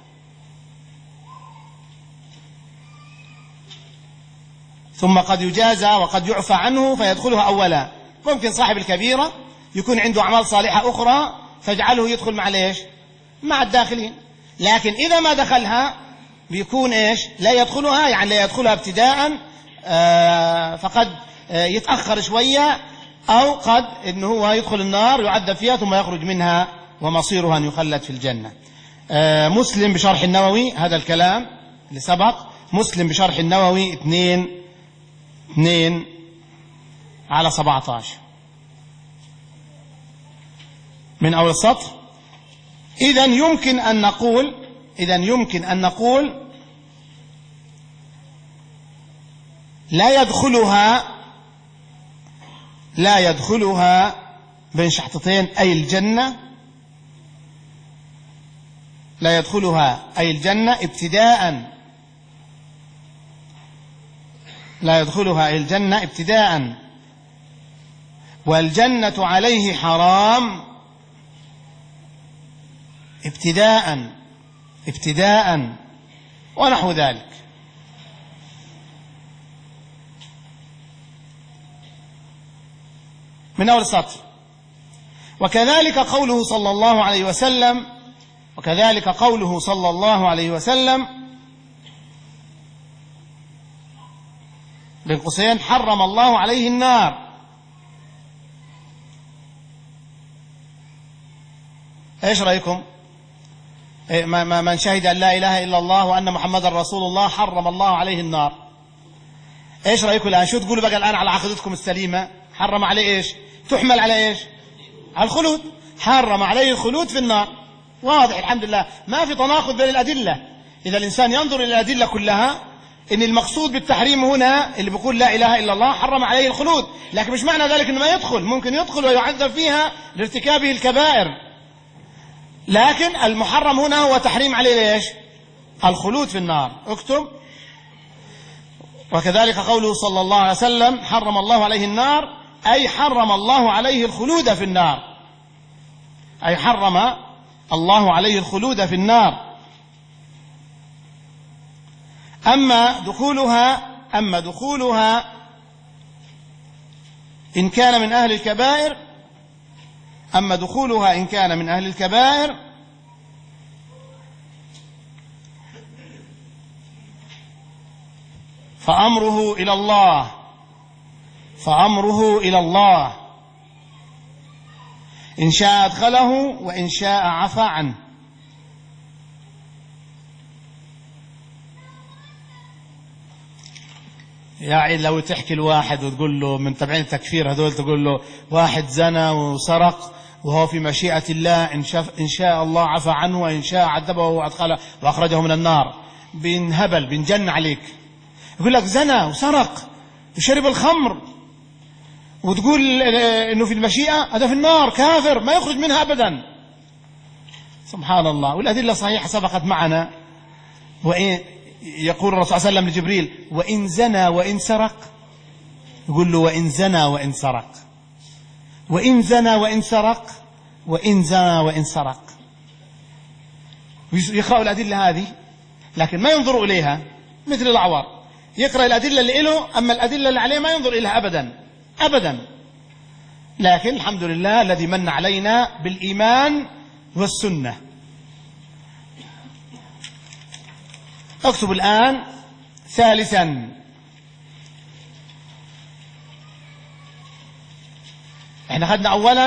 ثم قد يجازى وقد يعفى عنه فيدخلها أولا. ممكن صاحب الكبيرة يكون عنده أعمال صالحة أخرى تجعله يدخل مع ليش؟ مع الداخلين. لكن إذا ما دخلها بيكون إيش؟ لا يدخلها، يعني لا يدخلها ابتداء، آه فقد آه يتأخر شوية، أو قد إنه هو يدخل النار يعذب فيها ثم يخرج منها ومصيرها أن يخلد في الجنة. آه مسلم بشرح النووي، هذا الكلام اللي سبق، مسلم بشرح النووي اثنين اثنين على سبعة عشر من أول السطر. إذن يمكن أن نقول إذن يمكن أن نقول لا يدخلها لا يدخلها بين شحطتين أي الجنة، لا يدخلها أي الجنة ابتداء لا يدخلها أي الجنة ابتداء، والجنة عليه حرام ابتداء ابتداء ونحو ذلك. من أول السطر. وكذلك قوله صلى الله عليه وسلم وكذلك قوله صلى الله عليه وسلم بين قوسين حرم الله عليه النار. ايش رأيكم؟ من شهد أن لا إله إلا الله وأن محمد رسول الله حرم الله عليه النار. ايش رأيكم الآن؟ شو تقولوا بقى الآن على عقيدتكم السليمة؟ حرم عليه ايش؟ تحمل على ايش؟ على الخلود. حرم عليه الخلود في النار. واضح الحمد لله، ما في تناقض بين الأدلة. إذا الإنسان ينظر إلى الأدلة كلها، إن المقصود بالتحريم هنا اللي بيقول لا إله إلا الله حرم عليه الخلود، لكن مش معنى ذلك إنه ما يدخل، ممكن يدخل ويعذب فيها لارتكابه الكبائر، لكن المحرم هنا هو تحريم عليه ليش؟ الخلود في النار. اكتب. وكذلك قوله صلى الله عليه وسلم حرم الله عليه النار، أي حرم الله عليه الخلود في النار، أي حرم الله عليه الخلود في النار. أما دخولها أما دخولها إن كان من أهل الكبائر أما دخولها إن كان من أهل الكبائر فأمره إلى الله فأمره إلى الله إن شاء أدخله وإن شاء عفى عنه. يعني لو تحكي الواحد وتقول له من تبعين التكفير هذول، تقول له واحد زنى وسرق وهو في مشيئة الله، إن شاء, إن شاء الله عفى عنه وإن شاء عذبه وأدخله وأخرجه من النار، بينهبل بينجن عليك. يقول لك زنى وسرق وشرب الخمر وتقول إنه في المشيئة، هذا في النار كافر ما يخرج منها أبدا. سبحان الله. والأدلة صحيحة سبقت معنا. وإن يقول الرسول صلى الله عليه وسلم لجبريل وإن زنى وإن سرق، يقول له وإن زنى وإن سرق، وإن زنى وإن سرق، وإن زنى وإن سرق. يقرأوا الأدلة هذه لكن ما ينظروا إليها، مثل الأعور يقرأ الأدلة اللي له، أما الأدلة اللي عليه ما ينظر إليها أبدا أبدا. لكن الحمد لله الذي من علينا بالإيمان والسنة. اكتب الآن. ثالثا، احنا خدنا أولا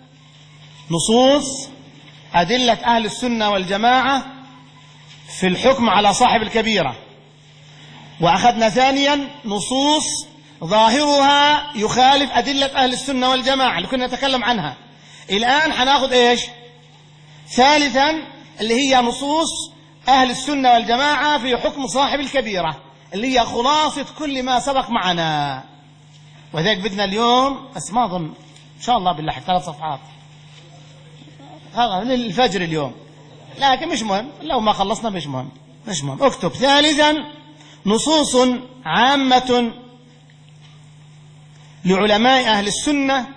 نصوص أدلة أهل السنة والجماعة في الحكم على صاحب الكبيرة، وأخذنا ثانيا نصوص ظاهرها يخالف أدلة أهل السنة والجماعة اللي كنا نتكلم عنها. الآن حناخذ إيش؟ ثالثا اللي هي نصوص أهل السنة والجماعة في حكم صاحب الكبيرة، اللي هي خلاصة كل ما سبق معنا. وذلك بدنا اليوم، بس ما أظن إن شاء الله بالله ثلاث صفحات للفجر اليوم، لكن مش مهم، لو ما خلصنا مش مهم مش مهم. اكتب. ثالثا نصوص عامة لعلماء أهل السنة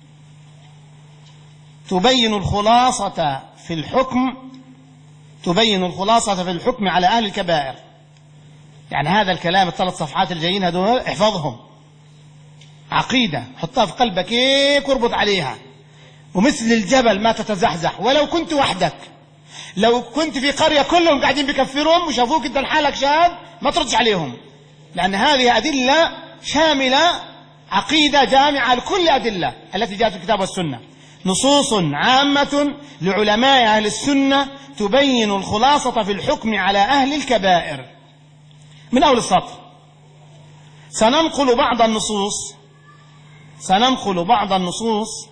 تبين الخلاصة في الحكم تبين الخلاصة في الحكم على أهل الكبائر. يعني هذا الكلام الثلاث صفحات الجايين هذول احفظهم، عقيدة حطها في قلبك هيك واربط عليها ومثل الجبل ما تتزحزح ولو كنت وحدك. لو كنت في قرية كلهم قاعدين بكفرهم وشافوك انت لحالك شاذ ما تردش عليهم، لأن هذه أدلة شاملة، عقيدة جامعة لكل الأدلة التي جاءت في الكتاب والسنة، نصوص عامة لعلماء أهل السنة تبين الخلاصة في الحكم على أهل الكبائر. من أول السطر سننقل بعض النصوص سننقل بعض النصوص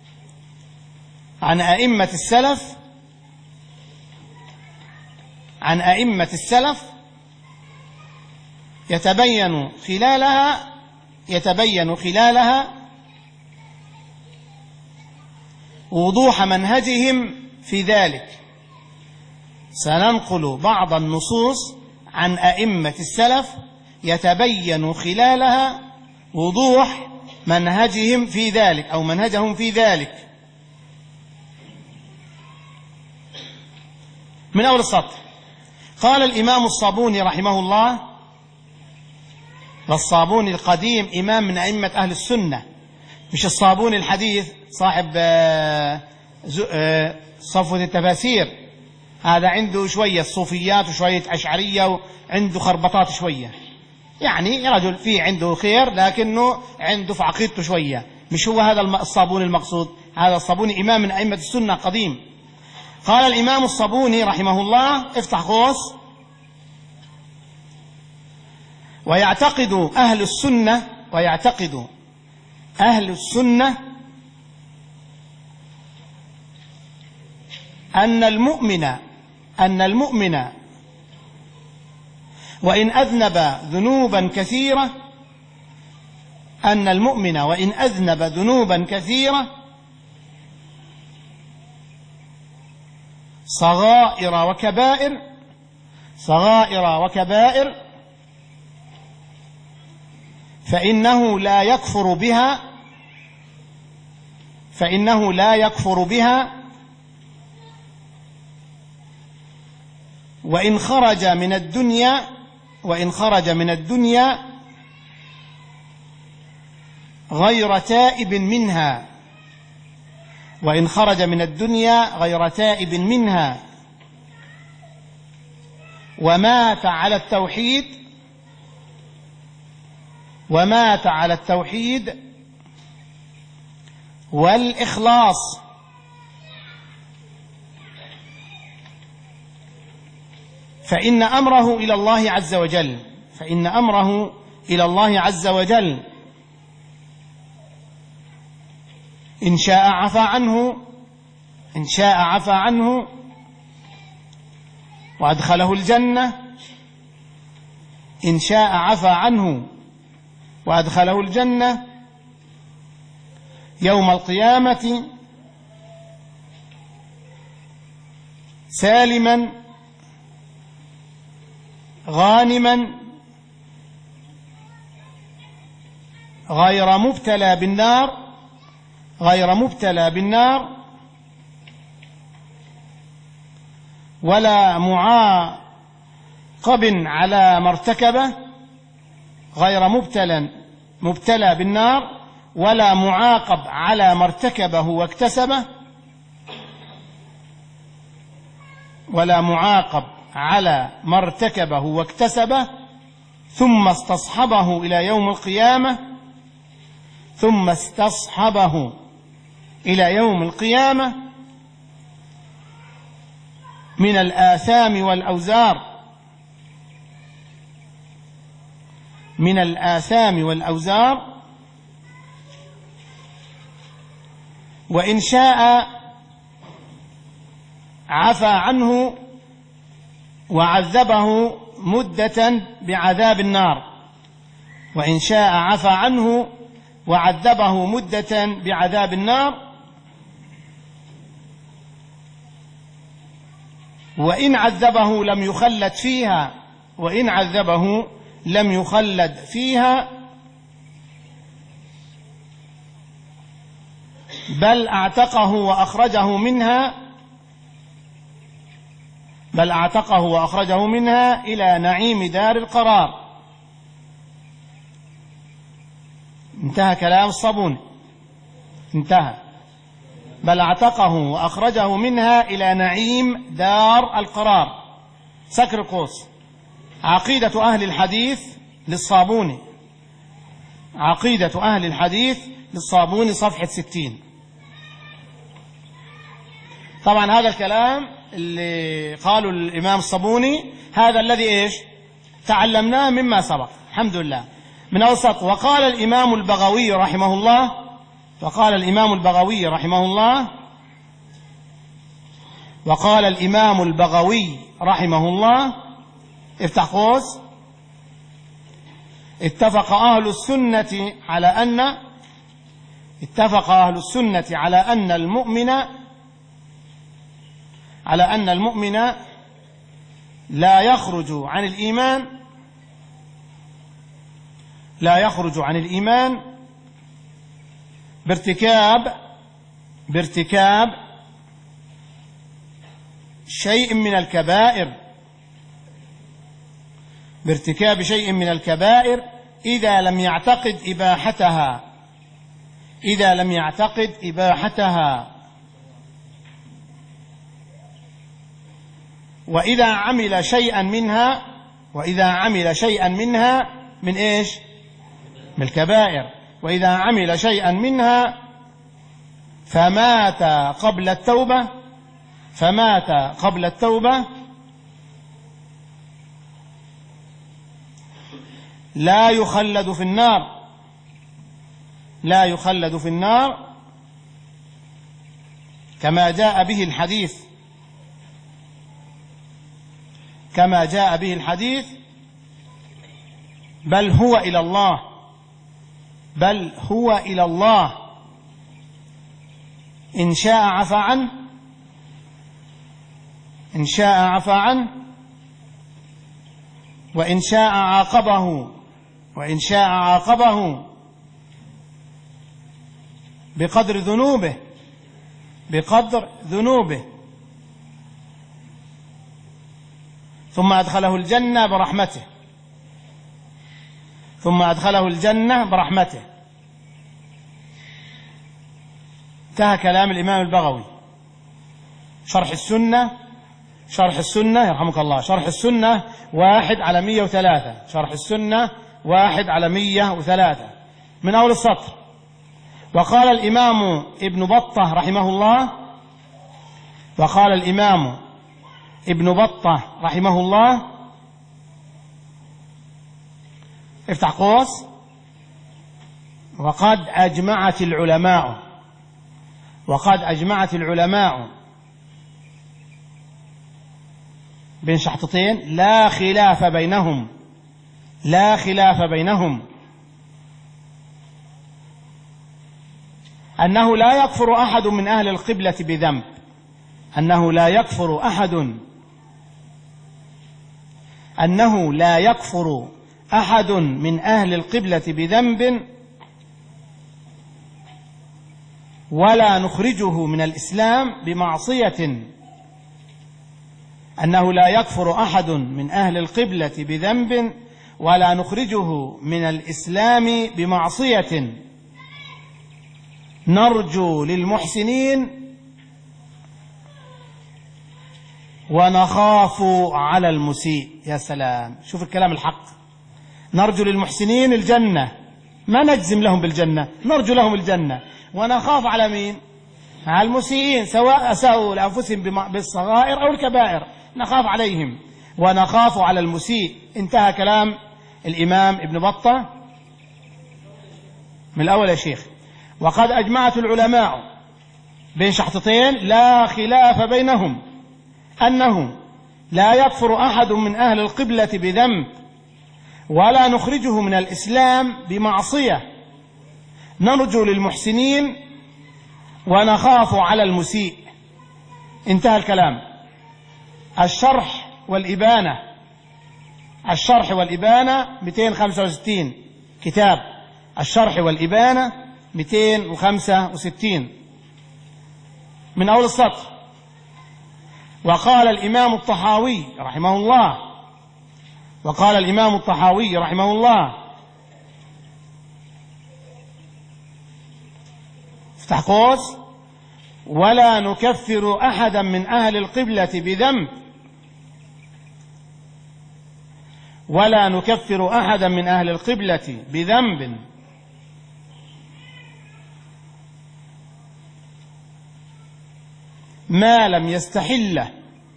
عن أئمة السلف عن أئمة السلف يتبين خلالها يتبين خلالها وضوح منهجهم في ذلك. سننقل بعض النصوص عن أئمة السلف يتبين خلالها وضوح منهجهم في ذلك أو منهجهم في ذلك. من أول السطر قال الإمام الصابوني رحمه الله، والصابوني القديم إمام من أئمة أهل السنة، مش الصابوني الحديث صاحب صفوة التفاسير، هذا عنده شوية صوفيات وشوية أشعرية وعنده خربطات شوية، يعني رجل فيه عنده خير لكنه عنده في عقيدته شوية، مش هو هذا الصابوني المقصود. هذا الصابوني إمام من أئمة السنة قديم. قال الإمام الصابوني رحمه الله، افتح قوس، ويعتقد أهل السنة ويعتقد أهل السنة أن المؤمن أن المؤمن وإن أذنب ذنوبا كثيرة أن المؤمن وإن أذنب ذنوبا كثيرة صغائر وكبائر صغائر وكبائر فإنه لا يكفر بها فإنه لا يكفر بها وإن خرج من الدنيا وإن خرج من الدنيا غير تائب منها وإن خرج من الدنيا غير تائب منها ومات على التوحيد ومات على التوحيد والإخلاص فإن أمره إلى الله عز وجل فإن أمره إلى الله عز وجل إن شاء عفى عنه إن شاء عفى عنه وأدخله الجنة إن شاء عفى عنه وأدخله الجنة يوم القيامة سالما غانما غير مبتلى بالنار غير مبتلى بالنار ولا معاقب على ما ارتكبه غير مبتلى مبتلى بالنار ولا معاقب على ما ارتكبه واكتسبه ولا معاقب على ما ارتكبه واكتسبه ثم استصحبه إلى يوم القيامة ثم استصحبه إلى يوم القيامة من الآثام والأوزار من الآثام والأوزار وإن شاء عفى عنه وعذبه مدة بعذاب النار وإن شاء عفى عنه وعذبه مدة بعذاب النار وإن عذبه لم يخلد فيها وإن عذبه لم يخلد فيها بل اعتقه وأخرجه منها بل اعتقه وأخرجه منها إلى نعيم دار القرار. انتهى كلام الصابوني انتهى بل اعتقه وأخرجه منها إلى نعيم دار القرار. سكر القوس. عقيدة أهل الحديث للصابوني، عقيدة أهل الحديث للصابوني صفحة ستين. طبعا هذا الكلام اللي قالوا الإمام الصابوني هذا الذي إيش تعلمناه مما سبق الحمد لله من أوسط. وقال الإمام البغوي رحمه الله، وقال الإمام البغوي رحمه الله وقال الإمام البغوي رحمه الله افتح قوس: اتفق أهل السنة على أن اتفق أهل السنة على أن المؤمن على أن المؤمن لا يخرج عن الإيمان لا يخرج عن الإيمان بارتكاب بارتكاب شيء من الكبائر بارتكاب شيء من الكبائر إذا لم يعتقد إباحتها إذا لم يعتقد إباحتها وإذا عمل شيئا منها وإذا عمل شيئا منها من إيش من الكبائر وإذا عمل شيئا منها فمات قبل التوبة فمات قبل التوبة لا يخلد في النار لا يخلد في النار كما جاء به الحديث كما جاء به الحديث بل هو إلى الله بل هو إلى الله إن شاء عفى عنه إن شاء عفى عنه وإن شاء عاقبه وإن شاء عاقبه بقدر ذنوبه بقدر ذنوبه ثم أدخله الجنة برحمته ثم أدخله الجنة برحمته. انتهى كلام الإمام البغوي. شرح السنة شرح السنة يرحمك الله شرح السنة واحد على مية وثلاثة شرح السنة واحد على مية وثلاثة من أول السطر. وقال الإمام ابن بطة رحمه الله وقال الإمام ابن بطة رحمه الله افتح قوس: وقد أجمعت العلماء وقد أجمعت العلماء بين شحطتين لا خلاف بينهم لا خلاف بينهم أنه لا يكفر أحد من أهل القبلة بذنب أنه لا يكفر أحد أنه لا يكفر أحد من أهل القبلة بذنب ولا نخرجه من الإسلام بمعصية أنه لا يكفر أحد من أهل القبلة بذنب ولا نخرجه من الإسلام بمعصية نرجو للمحسنين ونخاف على المسيء. يا سلام، شوف الكلام الحق. نرجو للمحسنين الجنة، ما نجزم لهم بالجنة، نرجو لهم الجنة، ونخاف على مين؟ على المسيئين سواء أساءوا لأنفسهم بالصغائر أو الكبائر، نخاف عليهم ونخاف على المسيء. انتهى كلام الإمام ابن بطة من الأول يا شيخ. وقد أجمعت العلماء بين شحطتين لا خلاف بينهم أنه لا يكفر أحد من أهل القبلة بذنب ولا نخرجه من الإسلام بمعصية نرجو للمحسنين ونخاف على المسيء. انتهى الكلام. الشرح والإبانة الشرح والإبانة مئتين وخمسة وستين كتاب الشرح والإبانة مئتين وخمسة وستين من أول السطر. وقال الإمام الطحاوي رحمه الله وقال الإمام الطحاوي رحمه الله افتح قوس: ولا نكفر أحدا من أهل القبلة بذنب ولا نكفر أحدا من أهل القبلة بذنب ما لم يستحله.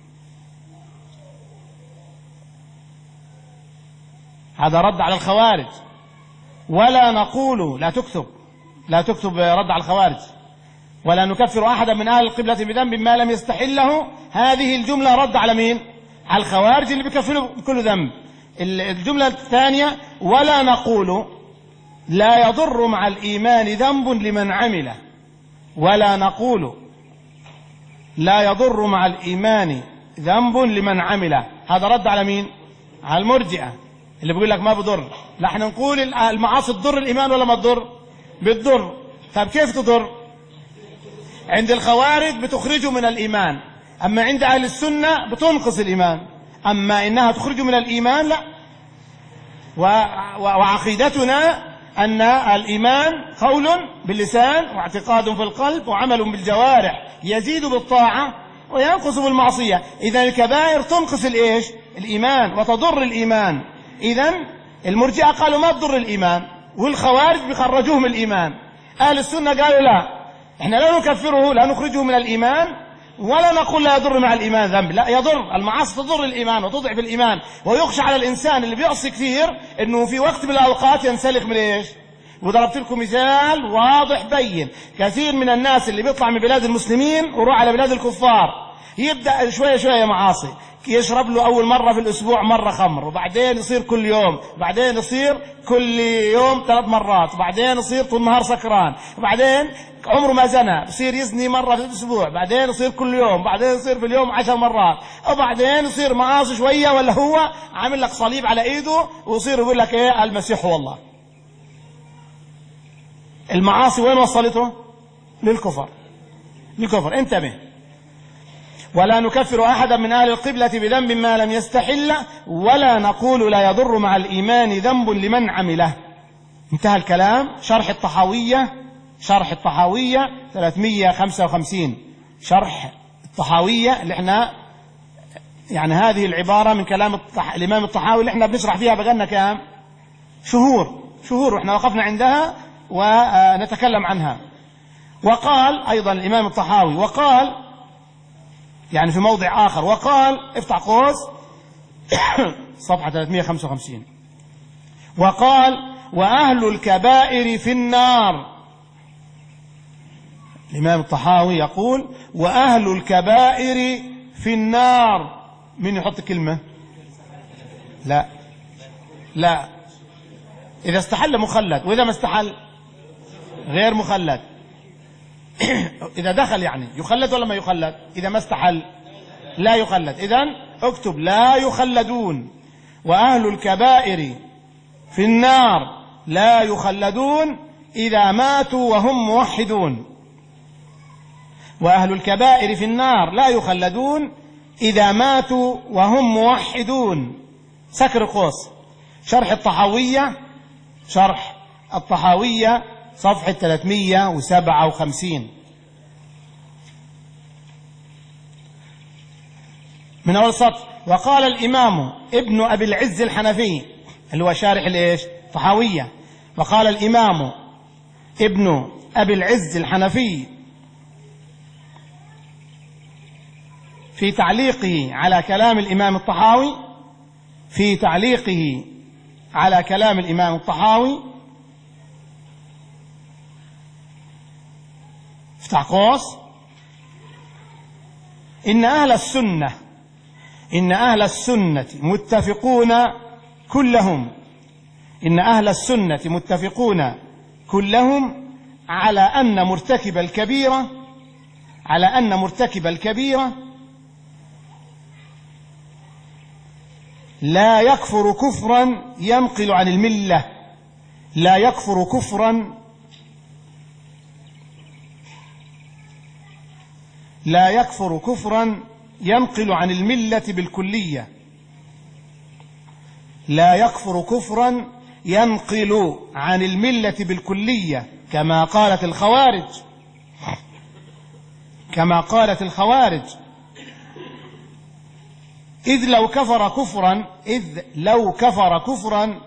هذا رد على الخوارج. ولا نقول، لا تكتب لا تكتب رد على الخوارج. ولا نكفر أحدا من أهل القبلة بذنب ما لم يستحله. هذه الجملة رد على مين؟ على الخوارج اللي بيكفروا بكل ذنب. الجملة الثانية ولا نقول لا يضر مع الإيمان ذنب لمن عمله. ولا نقول لا يضر مع الإيمان ذنب لمن عمله. هذا رد على مين؟ على المرجئة اللي بيقول لك ما بضر. لا، احنا نقول المعاصي تضر الإيمان ولا ما تضر؟ بتضر. طب كيف تضر؟ عند الخوارج بتخرجه من الإيمان، أما عند أهل السنة بتنقص الإيمان. أما إنها تخرج من الإيمان لا. وعقيدتنا أن الإيمان قول باللسان واعتقاد في القلب وعمل بالجوارح، يزيد بالطاعة وينقص بالمعصية. إذن الكبائر تنقص الإيش؟ الإيمان وتضر الإيمان. إذن المرجئة قالوا ما تضر الإيمان، والخوارج بيخرجوه من الإيمان. أهل السنة قالوا لا، إحنا لا نكفره، لا نخرجه من الإيمان، ولا نقول لا يضر مع الإيمان ذنب. لا، يضر. المعاصي تضر الإيمان وتضعف الإيمان، ويخشى على الإنسان اللي بيعصي كثير إنه في وقت من الأوقات ينسلخ من إيش؟ وضربت لكم مثال واضح بين. كثير من الناس اللي بيطلع من بلاد المسلمين ويروح على بلاد الكفار يبدأ شوية شوية معاصي، يشرب له أول مرة في الأسبوع مرة خمر، وبعدين يصير كل يوم، وبعدين يصير كل يوم ثلاث مرات، وبعدين يصير طول النهار سكران، وبعدين عمره ما زنى يصير يزني مرة في الأسبوع، بعدين يصير كل يوم، بعدين يصير في اليوم عشر مرات، وبعدين يصير معاصي شوية ولا هو عامل لك صليب على إيده ويصير يقول لك إيه المسيح هو الله. المعاصي وين وصلته؟ للكفر. للكفر. انتبه. ولا نكفر أحدا من أهل القبلة بذنب ما لم يستحل ولا نقول لا يضر مع الإيمان ذنب لمن عمله. انتهى الكلام. شرح الطحاوية، شرح الطحاوية ثلاثمئة وخمسة وخمسين. شرح الطحاوية اللي احنا يعني هذه العبارة من كلام الطح... الإمام الطحاوي اللي احنا بنشرح فيها بقالنا كام شهور شهور واحنا وقفنا عندها ونتكلم عنها. وقال أيضا الإمام الطحاوي، وقال يعني في موضع آخر، وقال افتح قوس صفحة ثلاثمئة وخمسة وخمسين، وقال وأهل الكبائر في النار. الإمام الطحاوي يقول وأهل الكبائر في النار. من يحط كلمة؟ لا لا، إذا استحل مخلد، وإذا ما استحل غير مخلد. إذا دخل يعني يخلد ولا ما يخلد؟ إذا ما استحل لا يخلد. إذن اكتب لا يخلدون. وأهل الكبائر في النار لا يخلدون إذا ماتوا وهم موحدون. وأهل الكبائر في النار لا يخلدون إذا ماتوا وهم موحدون. سكر قوس. شرح الطحاوية، شرح الطحاوية صفحة ثلاثمئة وسبعة وخمسين من أول سطر. وقال الإمام ابن أبي العز الحنفي اللي هو شارح الإيش؟ طحاوية. وقال الإمام ابن أبي العز الحنفي في تعليقه على كلام الإمام الطحاوي في تعليقه على كلام الإمام الطحاوي افتح قوس إن أهل السنة إن أهل السنة متفقون كلهم إن أهل السنة متفقون كلهم على أن مرتكب الكبيرة على أن مرتكب الكبيرة لا يكفر كفرا ينقل عن الملة لا يكفر كفرا لا يكفر كفرا ينقل عن الملة بالكلية لا يكفر كفرا ينقل عن الملة بالكلية كما قالت الخوارج. كما قالت الخوارج: إذ لو كفر كفرا إذ لو كفر كفرا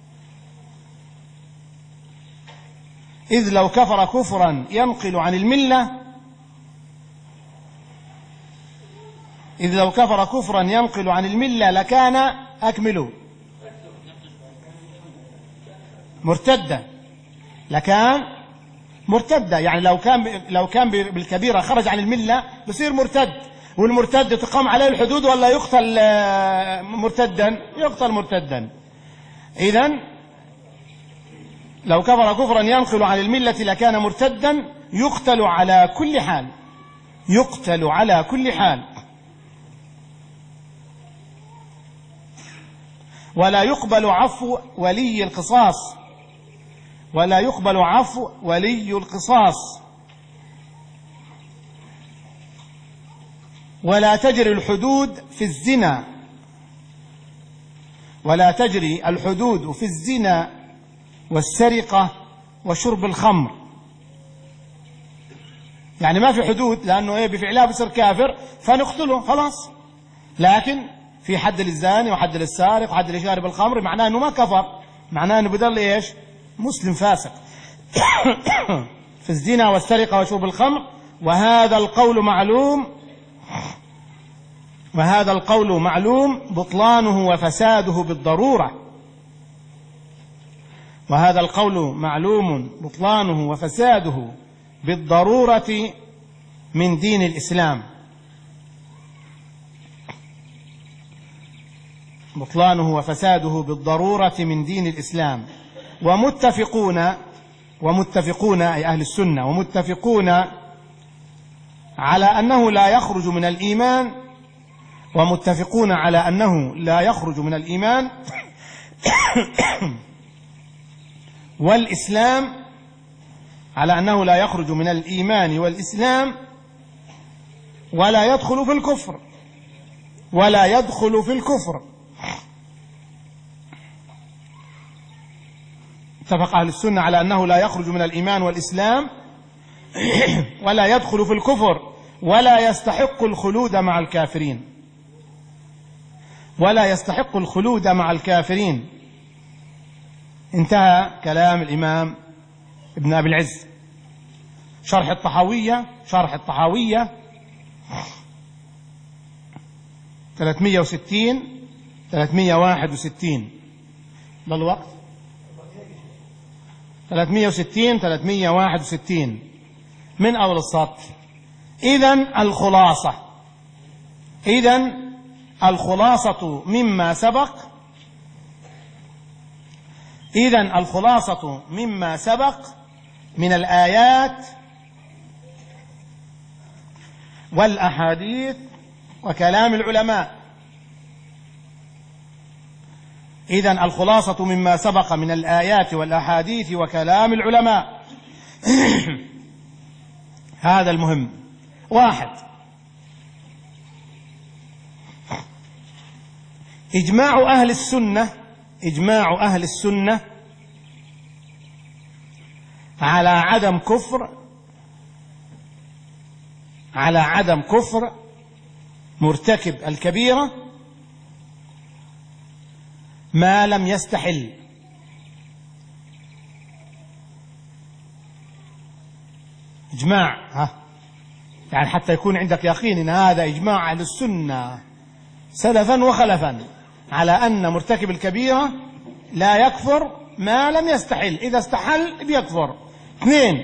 إذ لو كفر كفرا ينقل عن الملة إذ لو كفر كفرا ينقل عن الملة لكان أكمله مرتدا لكان مرتدا يعني لو كان لو كان بالكبيرة خرج عن الملة بصير مرتد، والمرتد تقام عليه الحدود ولا يقتل مرتدا؟ يقتل مرتدا. إذن لو كفر كفرا ينقل عن الملة لكان مرتدا يقتل على كل حال، يقتل على كل حال. ولا يقبل عفو ولي القصاص ولا يقبل عفو ولي القصاص ولا تجري الحدود في الزنا ولا تجري الحدود في الزنا والسرقة وشرب الخمر. يعني ما في حدود، لأنه إيه بفعلها بصير كافر فنقتله خلاص، لكن في حد للزاني وحد للسارق وحد لشارب الخمر، معناه أنه ما كفر، معناه أنه بدل إيش؟ مسلم فاسق. في الزنا والسرقة وشرب الخمر. وهذا القول معلوم وهذا القول معلوم بطلانه وفساده بالضرورة وهذا القول معلوم بطلانه وفساده بالضرورة من دين الإسلام بطلانه وفساده بالضرورة من دين الإسلام ومتفقون ومتفقون أي أهل السنة ومتفقون على أنه لا يخرج من الإيمان ومتفقون على أنه لا يخرج من الإيمان والإسلام على أنه لا يخرج من الإيمان والإسلام ولا يدخل في الكفر ولا يدخل في الكفر. اتفق أهل السنة على أنه لا يخرج من الإيمان والإسلام ولا يدخل في الكفر ولا يستحق الخلود مع الكافرين ولا يستحق الخلود مع الكافرين. انتهى كلام الإمام ابن أبي العز. شرح الطحاوية شرح الطحاوية ثلاثمئة وستين ثلاثمئة وواحد وستين بالوقت ثلاثمئة وستين ثلاثمئة وواحد وستين من أول السطر. إذن الخلاصة إذن الخلاصة مما سبق إذن الخلاصة مما سبق من الآيات والأحاديث وكلام العلماء. إذن الخلاصة مما سبق من الآيات والأحاديث وكلام العلماء. هذا المهم. واحد: إجماع أهل السنة إجماع أهل السنة على عدم كفر على عدم كفر مرتكب الكبيرة ما لم يستحل. إجماع ها يعني حتى يكون عندك يقين إن هذا إجماع أهل السنة سلفا وخلفا على أن مرتكب الكبيرة لا يكفر ما لم يستحل، إذا استحل بيكفر. اثنين: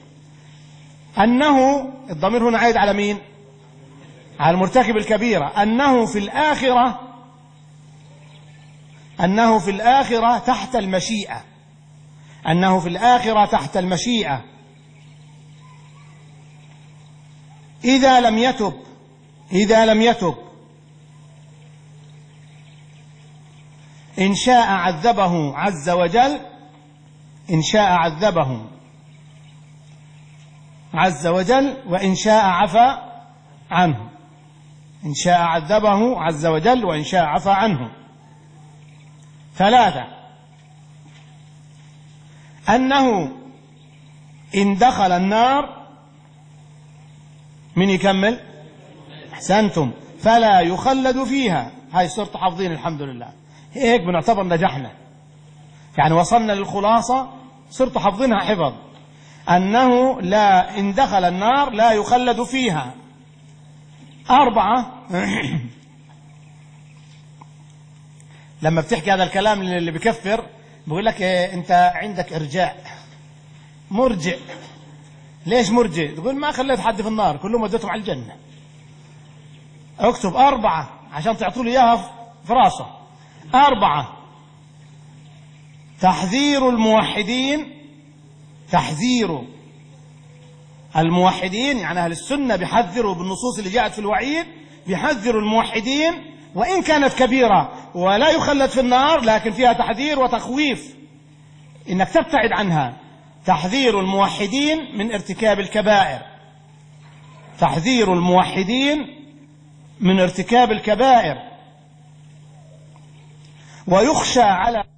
أنه الضمير هنا عايد على مين؟ على المرتكب الكبيرة. أنه في الآخرة أنه في الآخرة تحت المشيئة أنه في الآخرة تحت المشيئة إذا لم يتب إذا لم يتب إن شاء عذبه عز وجل إن شاء عذبه عز وجل وإن شاء عفى عنه إن شاء عذبه عز وجل وإن شاء عفى عنه. ثلاثة: أنه إن دخل النار من يكمل؟ أحسنتم. فلا يخلد فيها. هاي صرت حافظين الحمد لله، هيك بنعتبر نجحنا، يعني وصلنا للخلاصة، صرت حافظينها حفظ. أنه لا إن دخل النار لا يخلد فيها. أربعة لما بتحكي هذا الكلام اللي بكفر بقول لك إيه، أنت عندك إرجاء، مرجع. ليش مرجع؟ تقول ما خليت حد في النار، كلهم وديتهم على الجنة. اكتب أربعة عشان تعطوا لي إياها في راسه. أربعة: تحذير الموحدين، تحذير الموحدين يعني أهل السنة بيحذروا بالنصوص اللي جاءت في الوعيد، بيحذروا الموحدين وإن كانت كبيرة ولا يخلد في النار، لكن فيها تحذير وتخويف إنك تبتعد عنها. تحذير الموحدين من ارتكاب الكبائر، تحذير الموحدين من ارتكاب الكبائر. ويخشى على